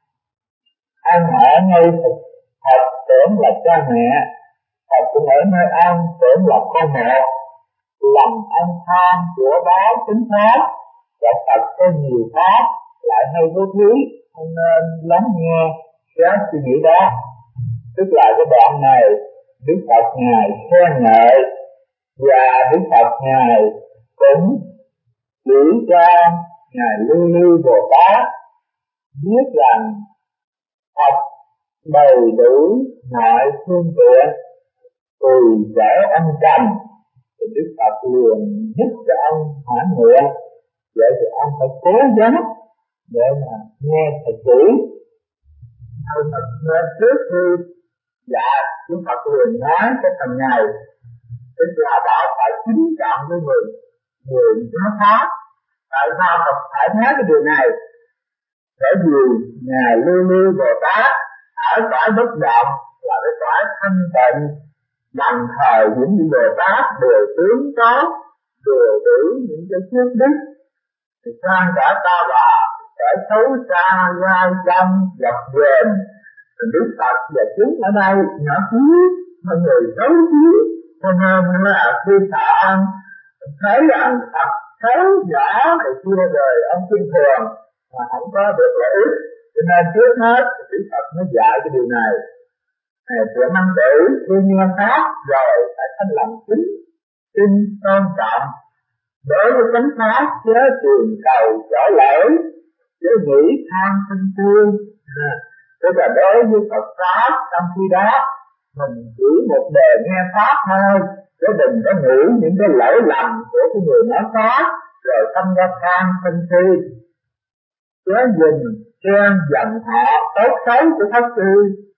Anh ở ngay Phật, Phật tưởng là cha mẹ, Phật cũng ở nơi anh tưởng là con mẹ. Lòng anh tham của báo tính pháp, và Phật có nhiều pháp, lại hay vô thí, không nên lắng nghe cái suy nghĩ đó. Tức là cái đoạn này, Đức Phật Ngài khen ngợi, và Đức Phật Ngài cũng chỉ cho Ngài Lưu Ly Bồ Tát biết rằng Phật đầy đủ mọi phương tiện tùy trở ông trầm, thì Đức Phật liền giúp cho ông hoãn nguyện, vậy thì ông phải cố gắng để mà nghe thật kỹ. Ông Phật nghe trước khi dạ Đức Phật liền nói cái phần này, tức là bảo phải kính trọng với người người nói pháp. Tại sao Phật phải nói cái điều này? Bởi vì Ngài Lưu Ly Bồ Tát ở cõi bất động là cái cõi thanh tịnh, đồng thời những vị Bồ Tát đều tướng tốt, đều đủ những cái phước đức, thì sang cả ta bà kẻ xấu xa gai chăm dập dềm, thì Đức Phật và chúng ở đây nhỏ xíu, mà người xấu xíu, cho nên là khi sợ ông thấy rằng Phật xấu nhỏ thì chưa rồi ông tin thường mà không có được lợi ích, cho nên trước hết thì Đức Phật mới dạy cái điều này. Chuyện năng tử khi nghe pháp rồi phải thanh lặng chính, tin tôn trọng. Đối với chánh pháp chớ tìm cầu chỗ lỗi, chớ nghĩ tham sân si. Tức là đối với Phật pháp trong khi đó mình chỉ một đề nghe pháp thôi, chứ đừng có nghĩ những cái lỗi lầm của cái người nói pháp rồi tâm ra tham sân si. Chớ dình khen giận họ tốt xấu của pháp sư.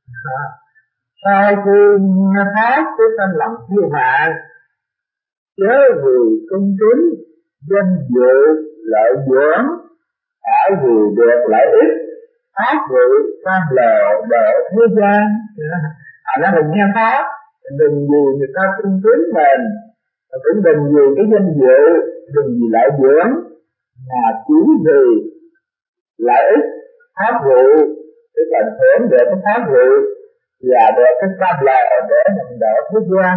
Sau khi nghe pháp cái tâm lòng siêu hạ, chớ vì cung kính danh dự lợi dưỡng, ở vì được lợi ích, pháp vụ tam lộ độ thế gian. Thành ra mình nghe pháp, đừng vì người ta cung kính mình, cũng đừng vì cái danh dự, đừng vì lợi dưỡng, mà chỉ vì lợi ích pháp vụ, để tận hưởng được cái pháp vụ và được cái pháp lợi để mình độ thế gian.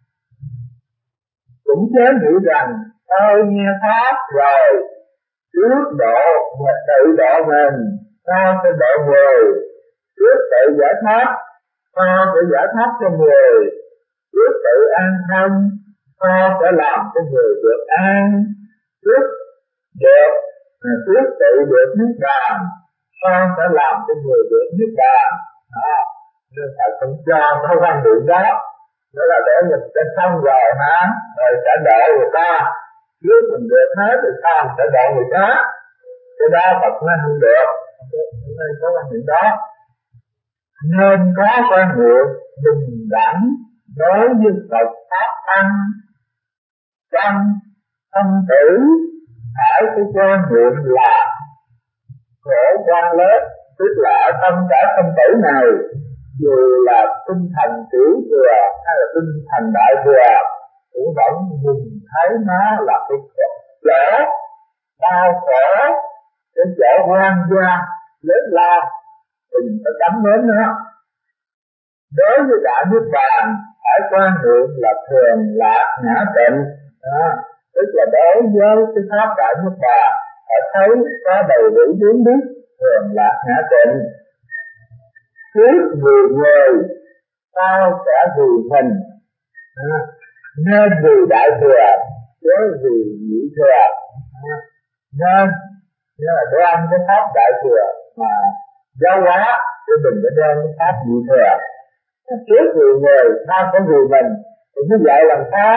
Cũng chớ nghĩ rằng tôi nghe pháp rồi trước độ và tự độ mình, ta sẽ độ người, trước tự giải thoát, ta sẽ giải thoát cho người, trước tự an thân, ta sẽ làm cho người được an, trước được trước tự được niết bàn, ta sẽ làm cho người được niết bàn. Đó, nên phải không cho nó quan điểm đó, đó là để mình sẽ xong rồi hả, rồi sẽ độ người ta, trước mình được hết thì sao sẽ độ người khác. Cái đó Phật nói không được, nên có quan điểm đó. Nên có quan niệm bình đẳng đối với Phật Pháp Tăng trong thân tử, phải cái quan niệm là khổ quan lớn, tức là ở trong cả thân tử này, dù là tinh thần tiểu thừa hay là tinh thần đại thừa, cũng vẫn nhìn thấy nó là cái chỗ đau khổ, cái chỗ quan gia lớn lao, mình phải cấm đến nó. Đối với đại niết bàn, phải quan niệm là thường lạc ngã tịnh, đó, tức là đối với cái pháp đại niết bàn, phải thấy có đầy đủ biến biết thường lạc ngã tịnh. Trước vì người, sao sẽ vì mình, à, nên vì đại thừa, chứ vì nhị thừa, à, nên như là đem cái pháp đại thừa mà giáo hóa, chứ đừng có đem cái pháp nhị thừa. Trước vì người, sao sẽ vì mình, thì như vậy làm sao?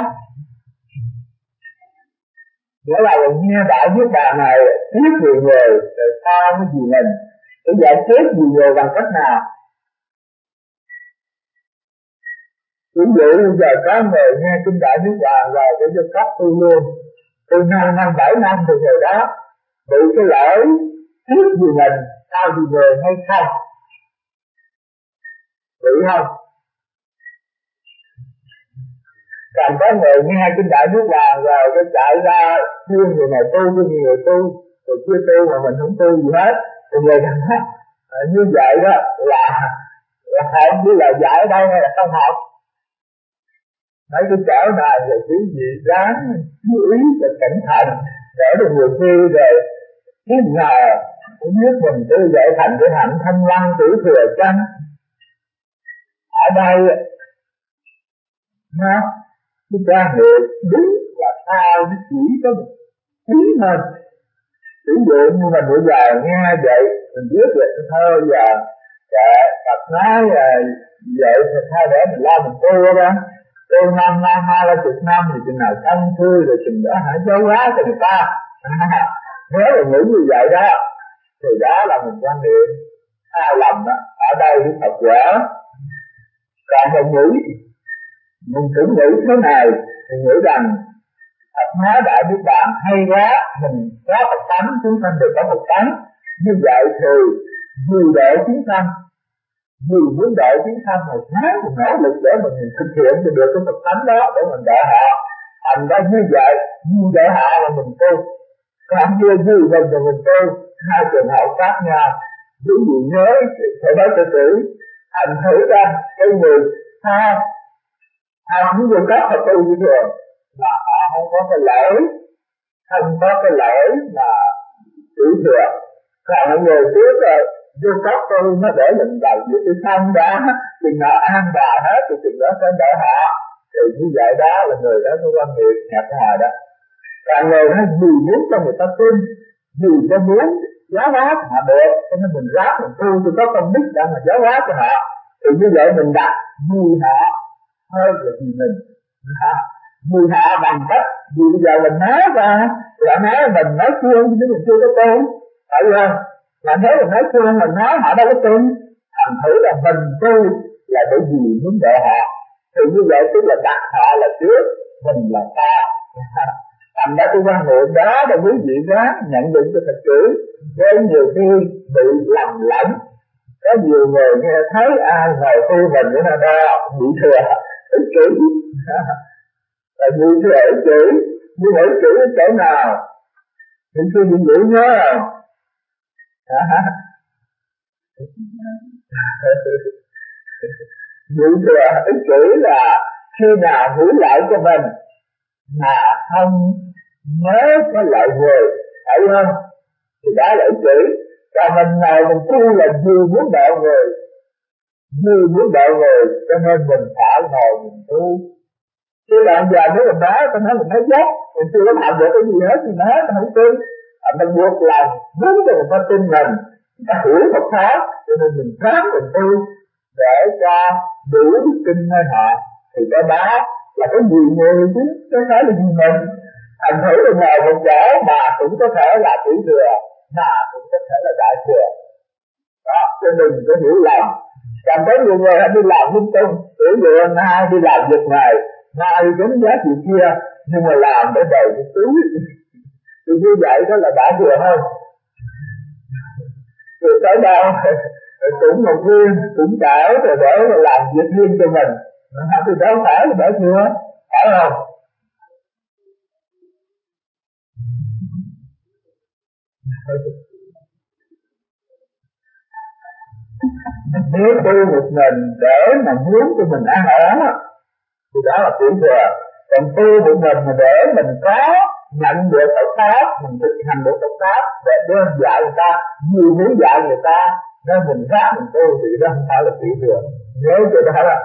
Nghĩa là mình nghe đại niết bàn này, trước vì người, rồi sao mới vì mình? Thì vậy trước vì người bằng cách nào? Ví dụ bây giờ có người nghe kinh đại niết bàn rồi để cho cấp tu luôn, từ năm năm bảy năm từ thời đó bị cái lỗi trước vì mình, sao vì người hay không? Bị không? Còn có người nghe kinh đại niết bàn rồi cái chạy ra khuyên người này tu, khuyên người tu, rồi chưa tu mà mình không tu gì hết, thì người thằng đó như vậy đó là là học như là dạy ở đây hay là không học. Mấy cái chỗ này rồi quý vị ráng chú ý và cẩn thận, để được nhiều khi rồi cái ngờ cũng biết mình tu dạy thành cái hạnh thanh văn tử thừa chăng. Ở đây nó cái quan hệ đúng là sao nó chỉ có một tí thôi. Ví dụ như mình bây giờ nghe vậy mình biết được thôi, giờ để Phật nói vậy thì thôi để mình lo mình tu đó, tu năm năm hai ba chục năm thì chừng nào xong xuôi rồi chừng đó hãy giáo hóa cho người ta. Nếu là nghĩ như vậy đó thì đó là mình quan niệm sai lầm đó. Ở đây thì Phật quả, còn mình nghĩ mình cũng nghĩ thế này, mình nghĩ rằng Phật nói đại niết bàn hay quá, mình có một tánh chúng sanh được có một tánh, như vậy thì vì độ chúng sanh, vì muốn độ chúng sanh mà sáng mình nỗ lực để mình thực hiện được cái Phật tánh đó để mình độ họ. Thành ra như vậy, như độ họ là mình tu, còn như như mình là mình tu, hai trường hợp khác nhau. Ví dụ nhớ phải nói cho kỹ, thành thử ra cái người tha họ không dùng cách Phật tu như thường là họ không có cái lỗi, không có cái lỗi là tự thừa. Còn người trước rồi vô cấp tu nó để mình vào những cái xong đó, chừng nào an bà hết thì chừng đó sẽ đỡ họ. Thì như vậy đó là người đó có quan niệm nhập hòa đó. Còn người đó vì muốn cho người ta tin, vì cho muốn giáo hóa cho họ được, cho nên mình ráp mình tu thì có công đức để mà giáo hóa cho họ. Thì như vậy mình đặt vì họ hơn là vì mình. Vì họ bằng cách vì bây giờ mình nói ra, là nói mình nói xuông chứ mình chưa có tin, phải không? Mà nếu mình nói xuông mình nói họ đâu có tin. Thành thử là mình tu là bởi vì muốn độ họ. Thì như vậy tức là đặt họ là trước, mình là ta. Thành ra cái quan niệm đó là quý vị ráng nhận định cho thật kỹ, với nhiều khi bị lầm lẫn. Có nhiều người nghe thấy ai ngồi tu mình nữa là đó bị thừa ích kỷ, bị thừa ích kỷ, nhưng ích kỷ ở chỗ nào? Những khi bị nghĩ nhớ bị thừa ích kỷ là khi nào nghĩ lại cho mình mà không nhớ có lợi người, phải không? Thì đó là ích kỷ. Và mình nào mình tu là vì muốn đạo người, vì muốn đạo người, cho nên mình phải ngồi mình tu. Chứ bạn giờ nếu mình nói, tôi nói mình nói dốc, mình chưa có làm được cái gì hết, mình nói mình không tin. À, mình buộc lòng, muốn cho người ta tin mình, người ta hiểu Phật Pháp, cho nên mình ráng mình tu, để cho đủ tin nơi họ. Thì cái đó là cái gì người chứ, cái đó là gì mình. Thành thử là ngồi một chỗ mà cũng có thể là tiểu thừa, mà cũng có thể là đại thừa. Đó, cho đừng có hiểu lầm. Cảm thấy nhiều người đi làm lung tung, tưởng tượng nay đi làm việc này, nay đi đánh giá chuyện kia, nhưng mà làm để đầy cái túi. Thì như vậy đó là đại thừa không? Thì tới đâu cũng một viên, cũng cảo rồi để mà làm việc riêng cho mình. Thì đó phải là đại thừa, phải không? Nếu tu một mình để mà muốn cho mình an ổn thì đó là tiểu thừa. Còn tu một mình mà để mình có nhận được Phật Pháp, mình thực hành được Phật Pháp để đem dạy người ta, nhiều muốn dạy người ta, nên mình ráng mình tu thì đó không phải là tiểu thừa. Nhớ chuyện đó là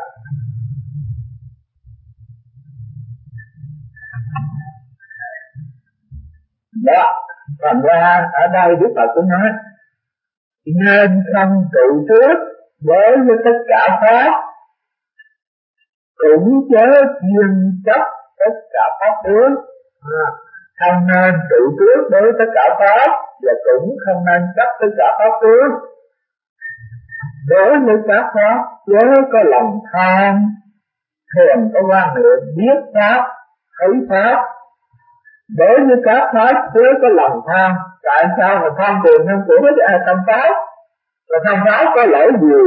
đó. Thành ra ở đây Đức Phật cũng nói nên không tự trước đối với tất cả Pháp, cũng chớ chuyên chấp tất cả Pháp tướng. À, không nên tự trước đối với tất cả Pháp, và cũng không nên chấp tất cả Pháp tướng. Đối với các Pháp chớ có lòng tham, thường có quan niệm biết Pháp, thấy Pháp. Đối với các Pháp chớ có lòng tham. Tại sao mà tham tiền tham của với ai tham Pháp? Và tham Pháp có lỗi gì?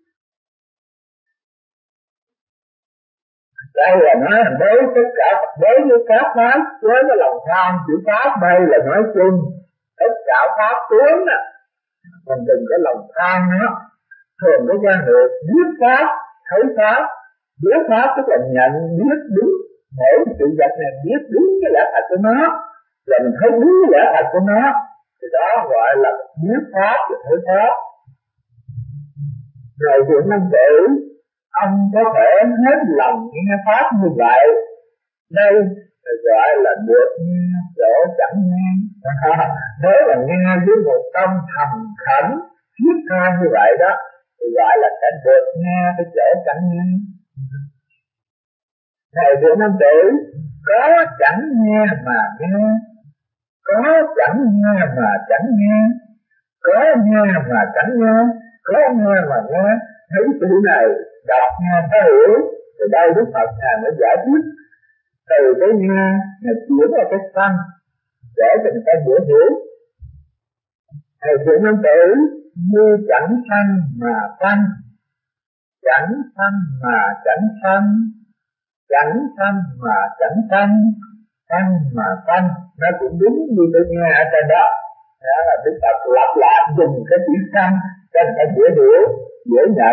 Đây là nói đối với tất cả, đối với các Pháp chớ có lòng tham. Chữ Pháp đây là nói chung tất cả Pháp tướng á, mình đừng có lòng tham nữa. Thường có quan niệm biết Pháp, thấy Pháp. Biết Pháp tức là nhận biết đúng mỗi sự vật này, biết đúng cái lẽ thật của nó, là mình thấy đúng cái lẽ thật của nó, thì đó gọi là biết Pháp và thấy Pháp. Rồi chuyện năng tử, ông có thể hết lòng nghe Pháp như vậy, đây gọi là được nghe chỗ chẳng nghe. Nếu là nghe với một tâm thầm khẩn thiết tha như vậy đó, thì gọi là sẽ được nghe cái chỗ chẳng nghe. Này thưa nam tử, có chẳng nghe mà nghe, có chẳng nghe mà chẳng nghe, có nghe mà chẳng nghe, có nghe mà nghe. Thấy chữ này đọc nghe có hiểu, thì đây Đức Phật Ngài mới giải thích từ cái nghe là chuyển vào cái tâm để cho người ta dễ hiểu. Này thưa nam tử, như chẳng sanh mà sanh, chẳng sanh mà chẳng sanh, chẳng sanh mà chẳng sanh, sanh mà sanh. Nó cũng đúng như tôi nghe ở trên đó. Đó là Đức Phật lặp lại dùng cái chữ sanh cho người ta dễ hiểu, dễ nhận.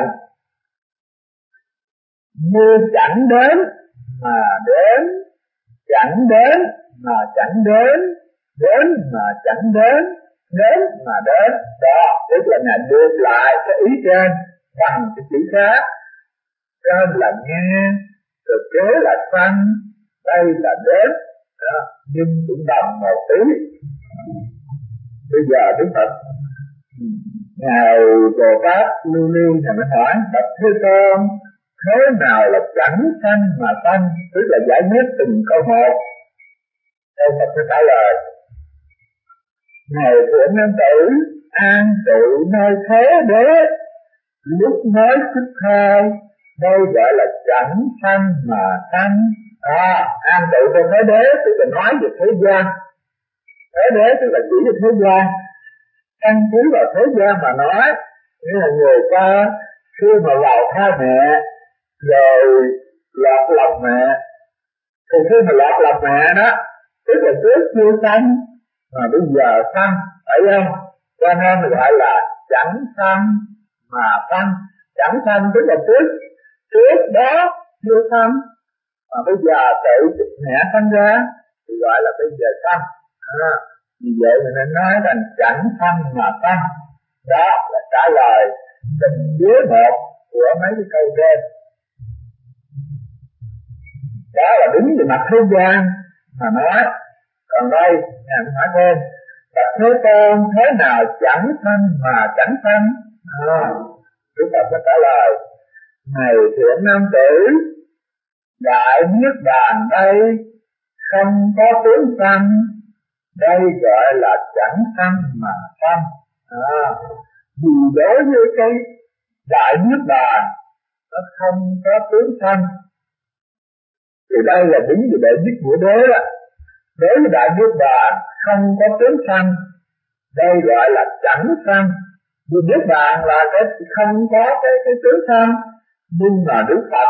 Như chẳng đến mà đến, chẳng đến mà chẳng đến, đến mà chẳng đến, đến mà đến. Đó, tức là Ngài đưa lại cái ý trên bằng cái chữ khác. Trên là nghe, rồi kế là sanh, đây là đến. Đó, nhưng cũng đồng một ý. Bây giờ Đức Phật Ngài Bồ Tát Lưu Ly Ngài mới hỏi Bạch Thế Tôn, thế nào là chẳng sanh mà sanh? Tức là giải quyết từng câu một. Đây Phật sẽ trả lời: Ngài Thượng Nhân Tử an trụ nơi thế đế, lúc nói xuất thai, đây gọi là chẳng sanh mà sanh. À, an trụ trong thế đế tức là nói về thế gian. Thế đế tức là chỉ về thế gian. Căn cứ vào thế gian mà nói, nghĩa là người ta khi mà vào tha mẹ rồi lọt lòng mẹ, thì khi mà lọt lòng mẹ đó tức là trước chưa sanh mà bây giờ sanh, phải không? Cho nên gọi là chẳng sanh mà sanh. Chẳng sanh tức là trước trước đó chưa sanh mà bây giờ tự mẹ sanh ra thì gọi là bây giờ sanh. À, vì vậy mình nên nói rằng chẳng sanh mà sanh. Đó là trả lời tình dưới một của mấy cái câu trên. Đó là đứng về mặt thế gian mà nói. Còn đây ngài hỏi thêm, Bạch Thế Tôn thế nào chẳng sanh mà chẳng sanh? À, Đức Phật sẽ trả lời, này thiện nam tử, đại niết bàn đây không có tướng sanh, đây gọi là chẳng sanh mà sanh. À, vì đối với cái đại niết bàn nó không có tướng sanh, thì đây là đứng về đệ nhất của đế đó. Đối với đại niết bàn không có tướng sanh, đây gọi là chẳng sanh. Vì niết bàn là cái không có cái cái tướng sanh, nhưng mà Đức Phật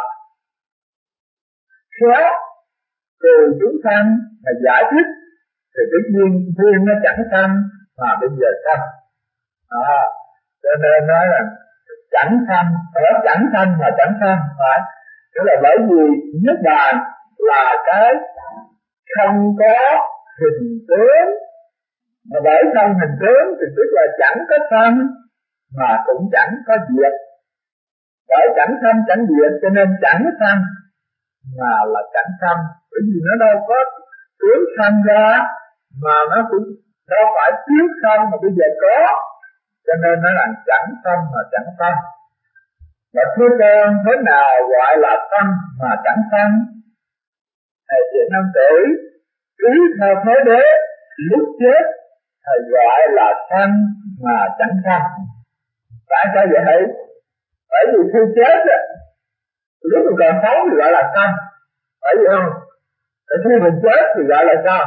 khéo từ tướng sanh mà giải thích thì tất nhiên thiên nó chẳng sanh mà bây giờ sanh. À, cho nên nói là chẳng sanh, ở chẳng sanh mà chẳng sanh, phải. Tức là bởi vì niết bàn là cái không có hình tướng, mà bởi không hình tướng thì tức là chẳng có sanh mà cũng chẳng có diệt. Bởi chẳng sanh chẳng diệt cho nên chẳng sanh mà là chẳng sanh. Bởi vì nó đâu có tướng sanh ra mà nó cũng đâu phải trước sanh mà bây giờ có, cho nên nó là chẳng sanh mà chẳng sanh. Và Thế Tôn thế nào gọi là sanh mà chẳng sanh? Thầy thiện nam tử, cứ theo thế đế, lúc chết thầy gọi là sanh mà chẳng sanh. Tại sao vậy? Bởi vì khi chết á, lúc mình còn sống thì gọi là sanh, phải không? Tại khi mình chết thì gọi là sao?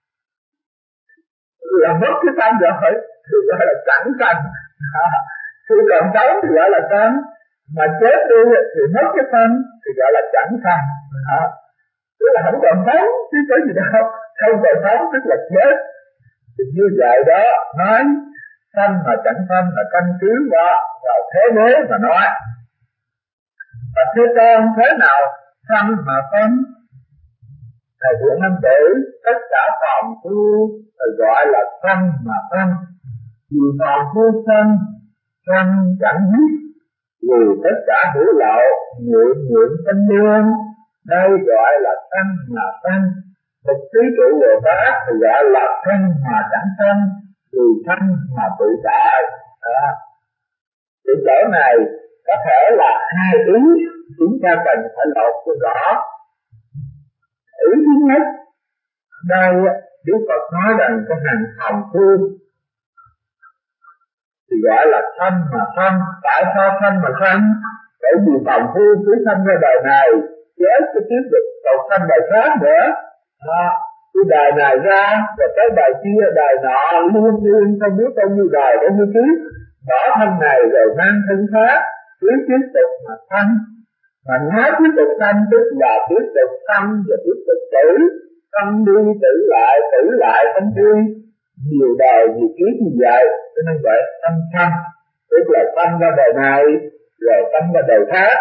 Là mất cái sanh rồi thì gọi là chẳng sanh. Khi còn sống thì gọi là sanh, mà chết đi thì mất cái sanh thì gọi là chẳng sanh. Tức là không còn sống chứ có gì đâu, không còn sống tức là chết. Thì như vậy đó, nói sanh mà chẳng sanh là căn cứ vào vào thế đế mà nói. Và Thế Tôn thế nào sanh mà sanh? Thầy thiện nam tử, tất cả phàm phu thầy gọi là sanh mà sanh. Vì phàm phu sanh, sanh chẳng dứt. Vì tất cả hữu lậu, nguyện nguyện sanh lương, đây gọi là sanh mà sanh. Một trí trụ Bồ Tát thì gọi là sanh mà chẳng sanh, vì sanh mà tự tại. Đó. Thì chỗ này có thể là hai ý chúng ta cần phải lột cho rõ. Ý thứ nhất, đây Đức Phật nói rằng cái hành phàm phu thì gọi là sanh mà sanh. Tại sao sanh mà sanh? Bởi vì phàm phu cứ sanh ra đời này, chết cái tiếp tục cầu sanh đời khác nữa. À, cái đời này ra và cái đời kia, đời nọ liên liên không biết bao nhiêu đời bao nhiêu kiếp, bỏ thân này rồi mang thân khác, cứ tiếp tục mà sanh. Mà nói tiếp tục sanh tức là tiếp tục sanh và tiếp tục tử, sanh đi tử lại, tử lại sanh đi, nhiều đời nhiều kiếp như vậy. Cho nên vậy sanh sanh tức là sanh ra đời này rồi sanh ra đời khác.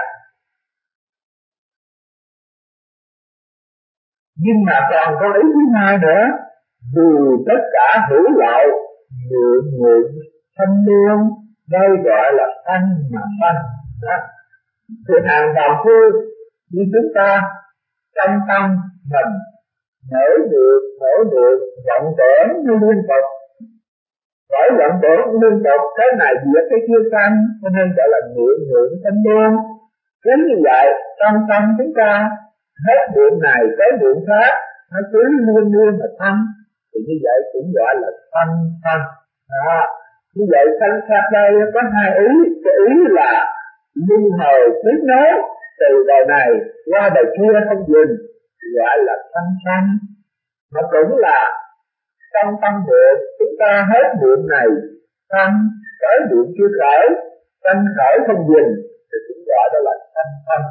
Nhưng mà còn có ý thứ hai nữa, dù tất cả hữu lậu, nguyện nguyện sanh lương, đây gọi là sanh mà sanh. Thì hàng phàm phu như chúng ta trong tâm mình nổi được nổi được vọng tưởng như liên tục, bởi vọng tưởng liên tục cái này diệt cái kia sanh, cho nên gọi là nguyện nguyện sanh lương. Cứ như vậy trong tâm chúng ta hết điện này tới điện khác, nó cứ liên liên mà sanh, thì như vậy cũng gọi là sanh sanh. Đó. Như vậy sanh sanh đây có hai ý. Cái ý là luân hồi tiếp nối từ đời này qua đời kia không dừng, thì gọi là sanh sanh, mà cũng là trong tâm niệm chúng ta hết niệm này sanh tới niệm chưa khởi, sanh khởi không dừng thì cũng gọi đó là sanh sanh.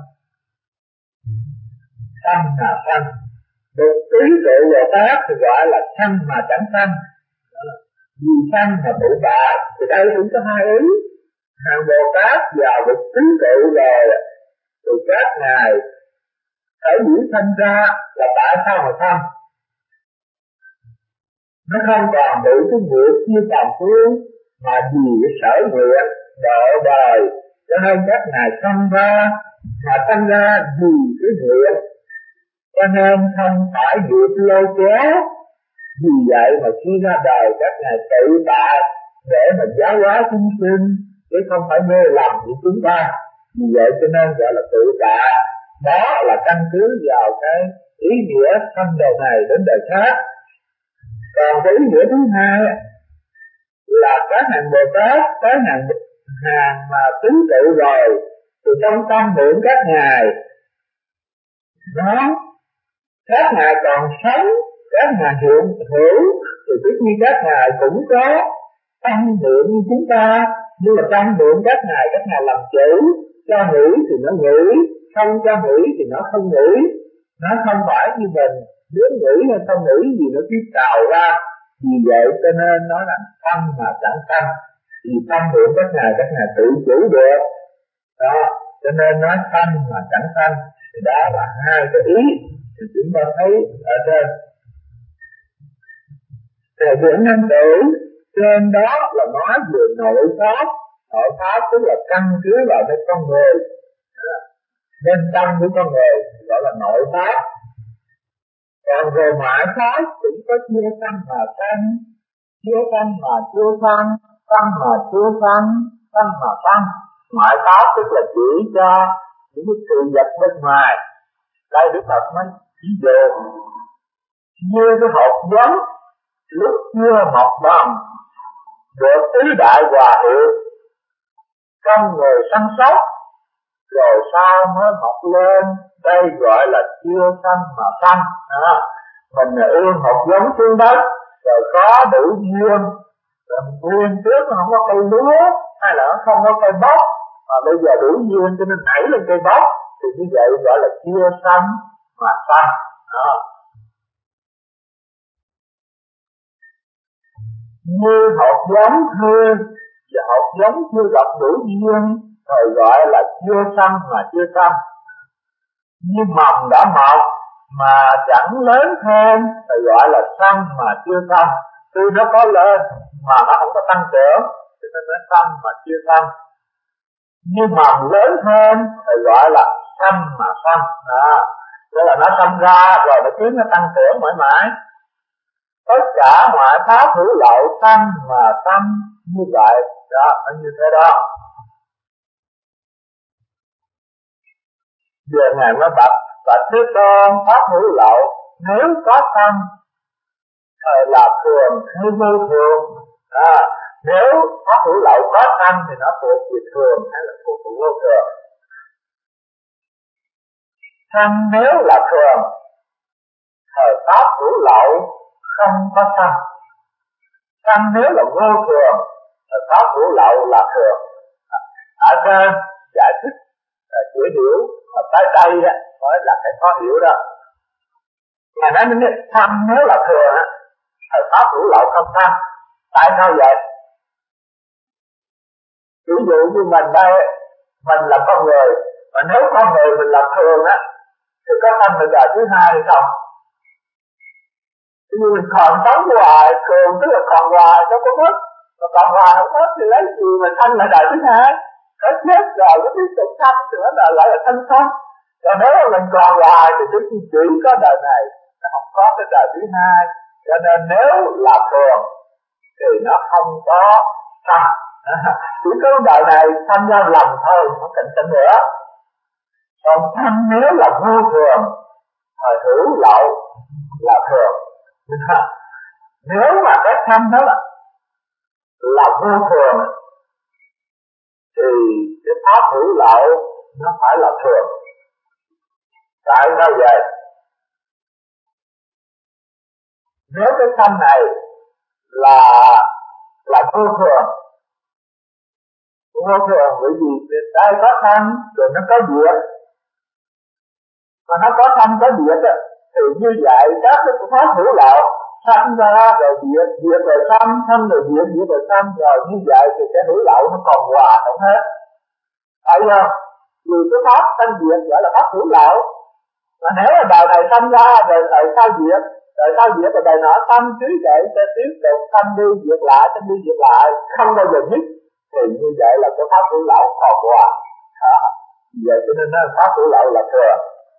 Sanh mà sanh, một trí tuệ Bồ Tát thì gọi là sanh mà chẳng sanh. Vì sanh mà tụ bạ thì đây cũng có hai ý. Hàng Bồ Tát vào một trí tuệ rồi thì các ngài ở điểm sanh ra là tại sao mà sanh? Nó không còn bị cái nghiệp như tàm phương, mà vì cái sở nguyện độ đời, cho nên các ngài sanh ra, mà sanh ra vì cái nguyện, cho nên không phải nghiệp lôi kéo. Vì vậy mà khi ra đời các ngài tự tại để mà giáo hóa chúng sinh, chứ không phải mê lầm của chúng ta. Vì vậy cho nên gọi là tự tại. Đó là căn cứ vào cái ý nghĩa sanh đời này đến đời khác. Còn cái ý nghĩa thứ hai là các hàng Bồ Tát, các hàng hàng mà tính tự rồi, thì trong tâm niệm các ngài đó, các ngài còn sống, các ngài hiện hữu, thì tất nhiên các ngài cũng có tâm niệm như chúng ta, nhưng mà tâm niệm các ngài, các ngài làm chủ, cho nghĩ thì nó nghĩ, không cho nghĩ thì nó không nghĩ. Nó không phải như mình, nếu nghĩ hay không nghĩ gì nó cứ trào ra. Vì vậy cho nên nói là tâm mà chẳng sanh. Vì tâm niệm các ngài, các ngài tự chủ được. Đó, cho nên nói sanh mà chẳng sanh. Thì đó là hai cái ý thì chúng ta thấy ở trên. Thời điểm năm tử trên đó là nói về nội pháp. Nội pháp tức là căn cứ vào cái con người, bên trong của con người gọi là nội pháp. Còn về ngoại pháp cũng có chưa sanh mà sanh, chưa sanh mà chưa sanh, sanh mà chưa sanh, sanh mà sanh. Ngoại pháp tức là chỉ cho những cái sự vật bên ngoài. Đây Đức Phật mới ví dụ như cái hột giống lúc chưa mọc đồng được tứ đại hòa hiệu trong người săn sóc, rồi sau mới mọc lên, đây gọi là chưa sanh mà sanh. À, mình ươm hột giống xuống đất, rồi có đủ duyên, rồi nguyên trước nó không có cây lúa, hay là nó không có cây bắp, mà bây giờ đủ duyên cho nên nảy lên cây bắp, thì như vậy gọi là chưa sanh mà sanh. À, như hột giống thưa và hột giống chưa gặp đủ duyên, rồi gọi là chưa sanh mà chưa sanh. Như mầm đã mọc mà chẳng lớn thêm, rồi gọi là sanh mà chưa sanh. Tuy nó có lên mà nó không có tăng trưởng, cho nên nó sanh mà chưa sanh. Như mầm lớn thêm, rồi gọi là sanh mà sanh. À, tức là nó sanh ra rồi nó khiến nó tăng trưởng mãi mãi. Tất cả ngoại pháp hữu lậu sanh mà sanh như vậy. Đó, nó như thế đó. Giờ Ngài mới bạch, bạch Thế Tôn pháp hữu lậu, nếu có sanh thời là thường hay vô thường. À, nếu pháp hữu lậu có sanh thì nó thuộc về thường hay là thuộc về vô thường? Sanh nếu là thường, thời pháp hữu lậu không có sanh. Sanh nếu là vô thường, thời pháp hữu lậu là thường. Ở trên giải thích chữa hiểu ở tới đây đó mới là cái khó hiểu đó. Mà nói đến sanh nếu là thường á, thời pháp hữu lậu không sanh. Tại sao vậy? Ví dụ như mình đây, mình là con người, mà nếu con người mình là thường á, thì có sanh được đời thứ hai hay không? Vì mình còn sống hoài, thường tức là còn hoài, đâu có mất. Mà còn hoài không mất thì lấy gì mà sanh là đời thứ hai? Có chết rồi có tiếp tục sanh nữa là lại là sanh sanh. Còn nếu mà mình còn hoài thì chỉ có đời này, nó không có cái đời thứ hai. Cho nên nếu là thường thì nó không có sanh. Chỉ có đời này sanh ra lầm thôi, không cần sanh nữa. Còn sanh nếu là vô thường, thời hữu lậu là thường. Nếu mà cái sanh đó là, là vô thường thì cái pháp hữu lậu nó phải là thường. Tại sao vậy? Nếu cái tâm này là là vô thường, vô thường bởi vì đây có thân rồi nó có diệt, mà nó có thân có diệt á, thì như vậy các cái pháp hữu lậu sanh ra rồi diệt, diệt rồi sanh, sanh rồi diệt, diệt rồi sanh, rồi như vậy thì cái hữu lậu nó còn hòa không hết, phải không? Vì cái pháp sanh diệt gọi là pháp hữu lậu, mà nếu là đời này sanh ra rồi đời sau diệt, đời sau diệt rồi đời nọ sanh, cứ vậy sẽ tiếp tục sanh đi diệt lại, sanh đi diệt lại, không bao giờ dứt, thì như vậy là cái pháp hữu lậu còn hòa. À, vậy cho nên nó pháp hữu lậu là thừa.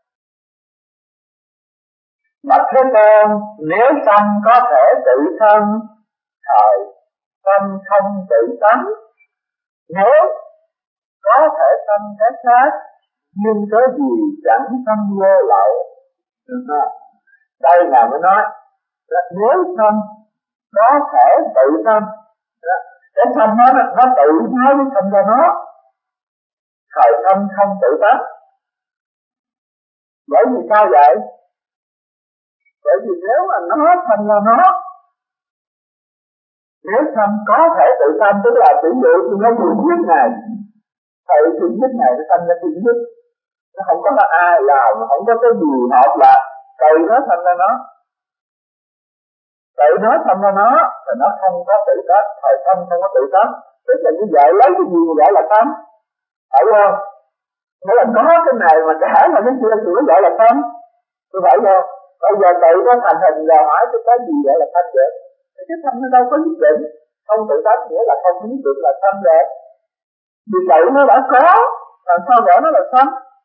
Mà thế nên nếu tâm có thể tự thân, thời tâm không tự tánh, nếu có thể tâm cái khác, nhưng có gì chẳng tâm vô lậu. Đây là mới nói là nếu tâm có thể tự thân, cái tâm nó nó tự nói với tâm ra nó, thời tâm không tự tánh. Bởi vì sao vậy? Bởi vì nếu mà nó thành là nó, nếu tâm có thể tự tâm, tức là ví dụ như nó tự giết này, tự tự giết này nó thành ra tự giết, nó không có là ai làm, không có cái gì hợp là tự nó thành ra nó, tự nó thành ra nó, thì nó không có tự tánh, thời tâm không có tự tánh, tức là như vậy lấy cái gì gọi là tâm, phải không? Nếu là có cái này mà cả là cái kia thì nó gọi là tâm, như vậy không? Bây giờ tự nó thành hình rồi hỏi cái cái gì gọi là tâm vậy? Thì cái tâm nó đâu có nhất định, không tự tánh nghĩa là không nhất định là tâm vậy. Vì tự nó đã có, làm sao gọi nó là tâm?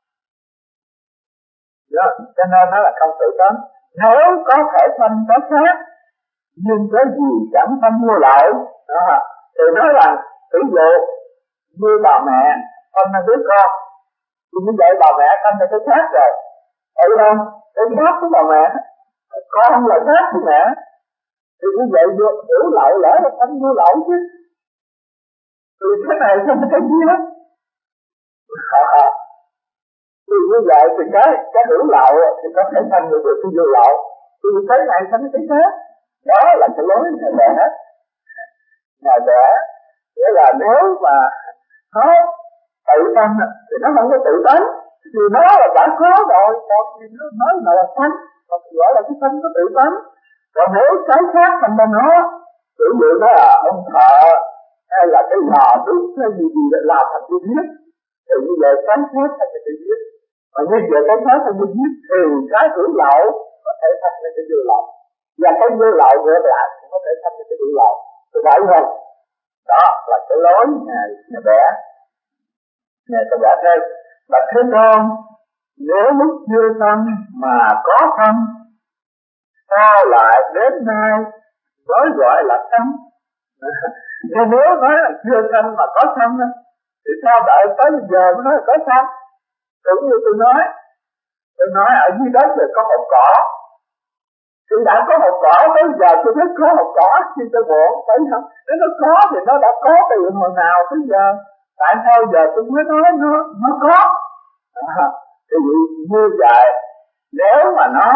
Đó, cho nên nó là không tự tánh. Nếu có thể tâm có khác, nhưng cái gì chẳng tâm vô lậu, thì nói rằng ví dụ như bà mẹ sinh ra đứa con, thì như vậy bà mẹ sinh ra cái khác rồi, thấy không? Cái khác của bà mẹ, con là khác của mẹ, thì như vậy được hiểu lậu lẽ là tâm vô lậu chứ. Thì cái này không có cái gì hết. À, thì như vậy thì cái cái hiểu lậu thì có thể thành được cái vô lậu, thì cái này thành cái khác. Đó là cái lối nhà bẻ. Nhà bẻ nghĩa là nếu mà nó tự tâm thì nó không có tự tánh, thì nó là đã có rồi, còn thì nó nói là là tánh, còn gọi là cái tánh có tự tánh. Còn nếu cái khác thành ra nó, ví dụ đó là ông thợ hay là cái lò đúc hay gì gì để làm thành cái viết, thì như vậy cái khác thành cái viết, mà như vậy cái khác thành cái viết thì cái hữu lậu có thể thành cái vô lậu, và cái vô lậu ngược lại cũng có thể thành cái hữu lậu, thì phải không? Đó là cái lối nhà nhà bẻ. Nhà ta giả thêm là thế con, nếu lúc chưa thân mà có thân, sao lại đến nay nói gọi là thân? Nhưng nếu nói là chưa thân mà có thân, thì sao đợi tới bây giờ mới nói là có thân? Cũng như tôi nói, tôi nói ở dưới đất rồi có hột cỏ, tôi đã có hột cỏ, tới giờ tôi biết có hột cỏ khi tôi buồn, phải không? Nếu nó có thì nó đã có từ hồi nào tới giờ, tại sao giờ tôi mới nói nó nó có? À, thì như vậy, nếu mà nó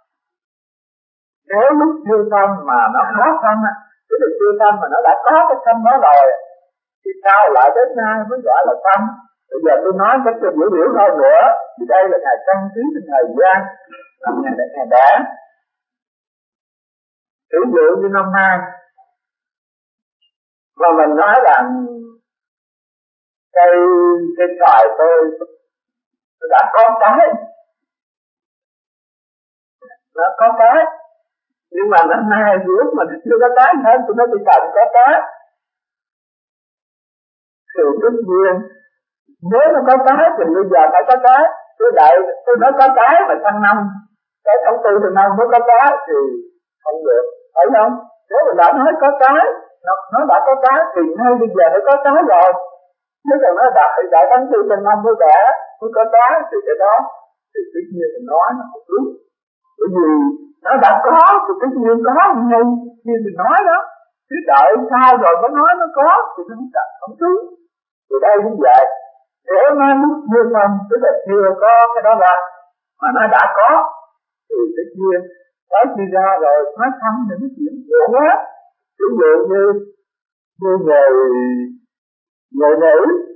nếu lúc chưa thân mà nó có thân á, tức là chưa thân mà nó đã có cái thân đó rồi, thì sao lại đến nay mới gọi là thân? Bây giờ tôi nói cách cho dễ hiểu hơn nữa, thì đây là ngày căn cứ trên thời gian, năm ngày đến ngày đẻ. Ví dụ như năm nay, mà mình nói rằng cây cây xoài tôi đã có cái, nó có cái, nhưng mà năm nay lúc mà chưa có cái hết, tôi nói tôi cần có cái, thì tất nhiên nếu nó có cái thì bây giờ phải có cái, tôi đợi tôi nói có cái mà sang năm cái tháng tư thì năm mới có cái thì không được, phải không? Nếu mà đã nói có cái, nó, nó đã có cái thì ngay bây giờ phải có cái rồi. Nếu mà nó đợi đợi tháng tư sang năm mới đẻ mới có cái thì cái đó thì tất nhiên mình nói nó không đúng, bởi vì nó đã có thì tất nhiên có ngay như mình nói đó, cứ đợi sao rồi mới nói nó có thì nó không chặt không đúng. Thì đây cũng vậy, nếu nó lúc chưa thân tức là chưa có cái đó ra mà nó đã có thì tất nhiên Tới khi ra rồi phát thăm những chuyện khổ quá. Ví dụ như như người người nữ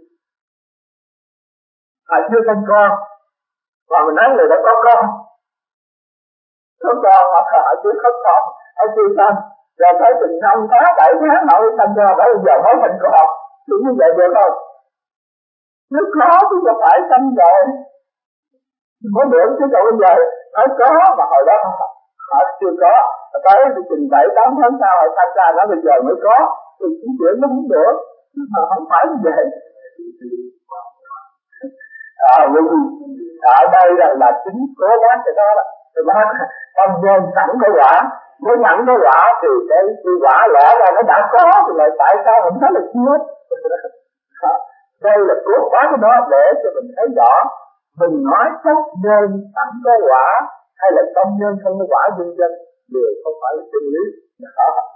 họ chưa sinh con, mà mình nói người đã có con, có con mà họ chưa có con, họ chưa sinh, rồi tới chừng năm tháng bảy tháng họ mới sinh ra, bây giờ mới thành con, thì như vậy được không? Nếu có thì có phải sinh rồi, mới được chứ còn bây giờ nói có mà hồi đó họ chưa có, tới chừng bảy tám tháng sau họ sinh ra nó bây giờ mới có, thì cái chuyện nó không được, mà không phải như vậy. À, ở đây là, là chính cố gắng cho đó, thì bác tâm nhân sẵn cái quả, nếu sẵn cái quả thì cái, cái quả lẽ ra nó đã có, thì lại tại sao không thấy là chưa? Đây là cố gắng cái đó để cho mình thấy rõ, mình nói cách nhân sẵn cái quả hay là tâm nhân không có quả vân vân đều không phải là chân lý.